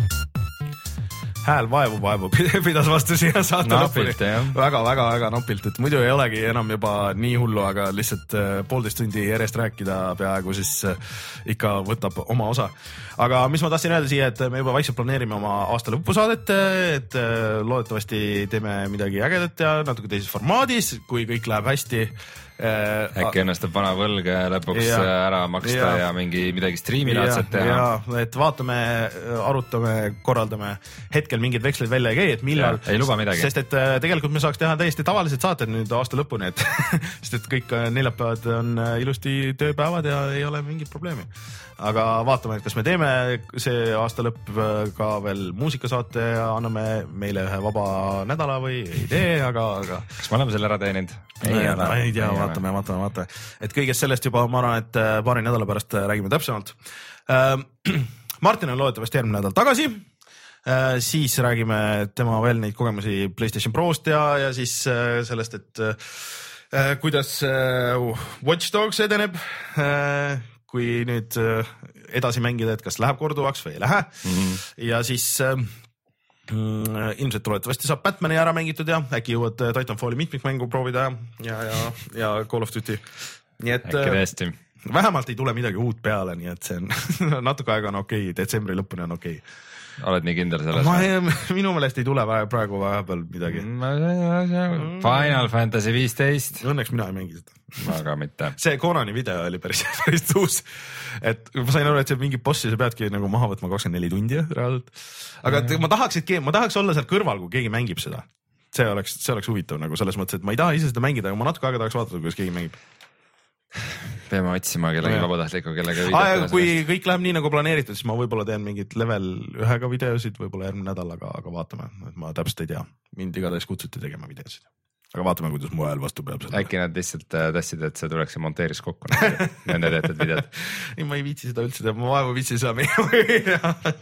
Hääl vaevu vaevu pidas vastu siia saate lõpuni. Väga, väga, väga napilt, et muidu ei olegi enam juba nii hullu, aga lihtsalt poolteist tundi järjest rääkida peaaegu siis ikka võtab oma osa. Aga mis ma tahtsin öelda siia, et me juba vaikselt planeerime oma aasta lõpusaadet, et loodetavasti teeme midagi ägedat ja natuke teises formaadis, kui kõik läheb hästi. äkki õnnestub vana võlg lõpuks ja, ära maksta ja, ja mingi midagi striimilaadset teha. et vaatame, arutame, korraldame, hetkel mingid vekslid välja ei käi, et millal. Ei luba midagi. Sest et tegelikult me saaks teha täiesti tavalised saated nüüd aasta lõpuni, et sest et kõik neljapäevad on ilusti tööpäevad ja ei ole mingit probleemi. Aga vaatame, et kas me teeme see aasta lõpp ka veel muusikasaate ja anname meile ühe vaba nädala või ei tee, aga, aga... Kas me oleme selle ära teeninud? Ei, ei, ole, ei tea, ei vaatame, vaatame, vaatame. Et kõigest sellest juba ma arvan, et paari nädala pärast räägime täpsemalt. Martin on loodetavasti järgmine nädal tagasi. Siis räägime tema veel neid kogemusi PlayStation Prost ja, ja siis sellest, et kuidas Watch Dogs edeneb, kui nüüd edasi mängida, et kas läheb korduvaks või ei lähe. Mm-hmm. Ja siis mm, ilmselt loodetavasti saab Batmani ära mängitud ja äkki jõuad Titanfalli mitmikmängu proovida ja, ja, ja Call of Duty. Nii et äkki tõesti. Vähemalt ei tule midagi uut peale, nii et see on natuke aega on okei, okay, detsembri lõpuni on okei. Okay. Oled nii kindel selles? Ma ei, minu meelest ei tule praegu vahepeal midagi. Final Fantasy viisteist. Õnneks mina ei mängi seda. Aga mitte. See Conani video oli päris, päris tuus. Et ma sain aru, et see mingi bossi sa peadki nagu maha võtma kakskümmend neli tundi reaalselt. Aga et ma tahaks, et ma tahaks olla seal kõrval, kui keegi mängib seda. See oleks, see oleks huvitav nagu selles mõttes, et ma ei taha ise seda mängida, aga ma natuke aega tahaks vaadata, kuidas keegi mängib. Peame otsima kellegi no, vabatahtliku, kellega videot. Kui sellest. Kõik läheb nii nagu planeeritud, siis ma võib-olla teen mingit level ühega videosid, võib-olla järgmine nädal, aga, aga vaatame. Et ma täpselt ei tea. Mind igatahes kutsuti tegema videosid. Aga vaatame, kuidas mu ajal vastu peab seda. Äkki nad lihtsalt tassid, et see tuleks ja monteeris kokku nende teetud videod. Ei, ma ei viitsi seda üldse teha, ma vaevu viitsi seda meie.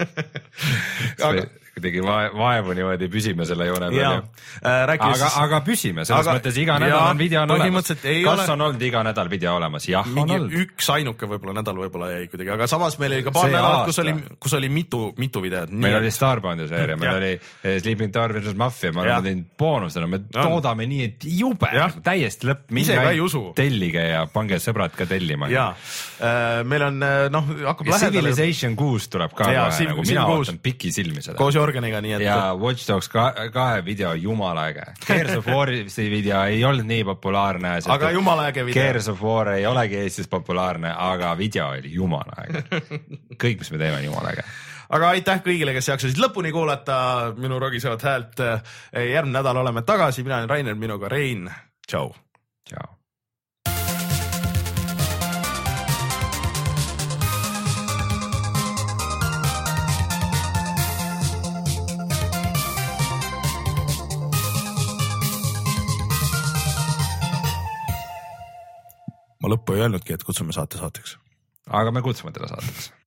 aga... kuidagi vaevu niimoodi püsime selle joone peal. Äh, aga, aga püsime, selles aga, mõttes iga nädal ja, on video on olemas. Kas ole... on olnud iga nädal video olemas? Jah, mingi on olnud. Üks ainuke võib-olla nädal võib-olla jäi kuidagi, aga samas meil oli ka paar nädalat, kus oli, kus oli mitu, mitu videot. Meil oli Starbondi seeria, meil oli Sleeping Tower versus Mafia, me oleme teinud boonusena, me ja. toodame nii, et jube, täiesti lõpp, mingi tellige ja pange sõbrad ka tellima. Ja, äh, meil on, noh, hakkab lähedale. Civilization kuus tuleb ka ja, kohe, nagu mina ootan piki silmi seda. Koos Jorganiga, nii et... Ja Watch Dogs kahe video jumala äge. Gears of War'i video ei olnud nii populaarne. Aga jumala äge video. Gears of War ei olegi Eestis populaarne, aga video oli jumala äge. Kõik, mis me teeme, jumala äge. Aga aitäh kõigile, kes jaksasid lõpuni kuulata minu rogisevat häält. Järgmine nädal oleme tagasi, mina olen Rainer, minuga Rein. Tšau. Tšau. Ma lõppu ei öelnudki, et kutsume saate saateks. Aga me kutsume teda saateks.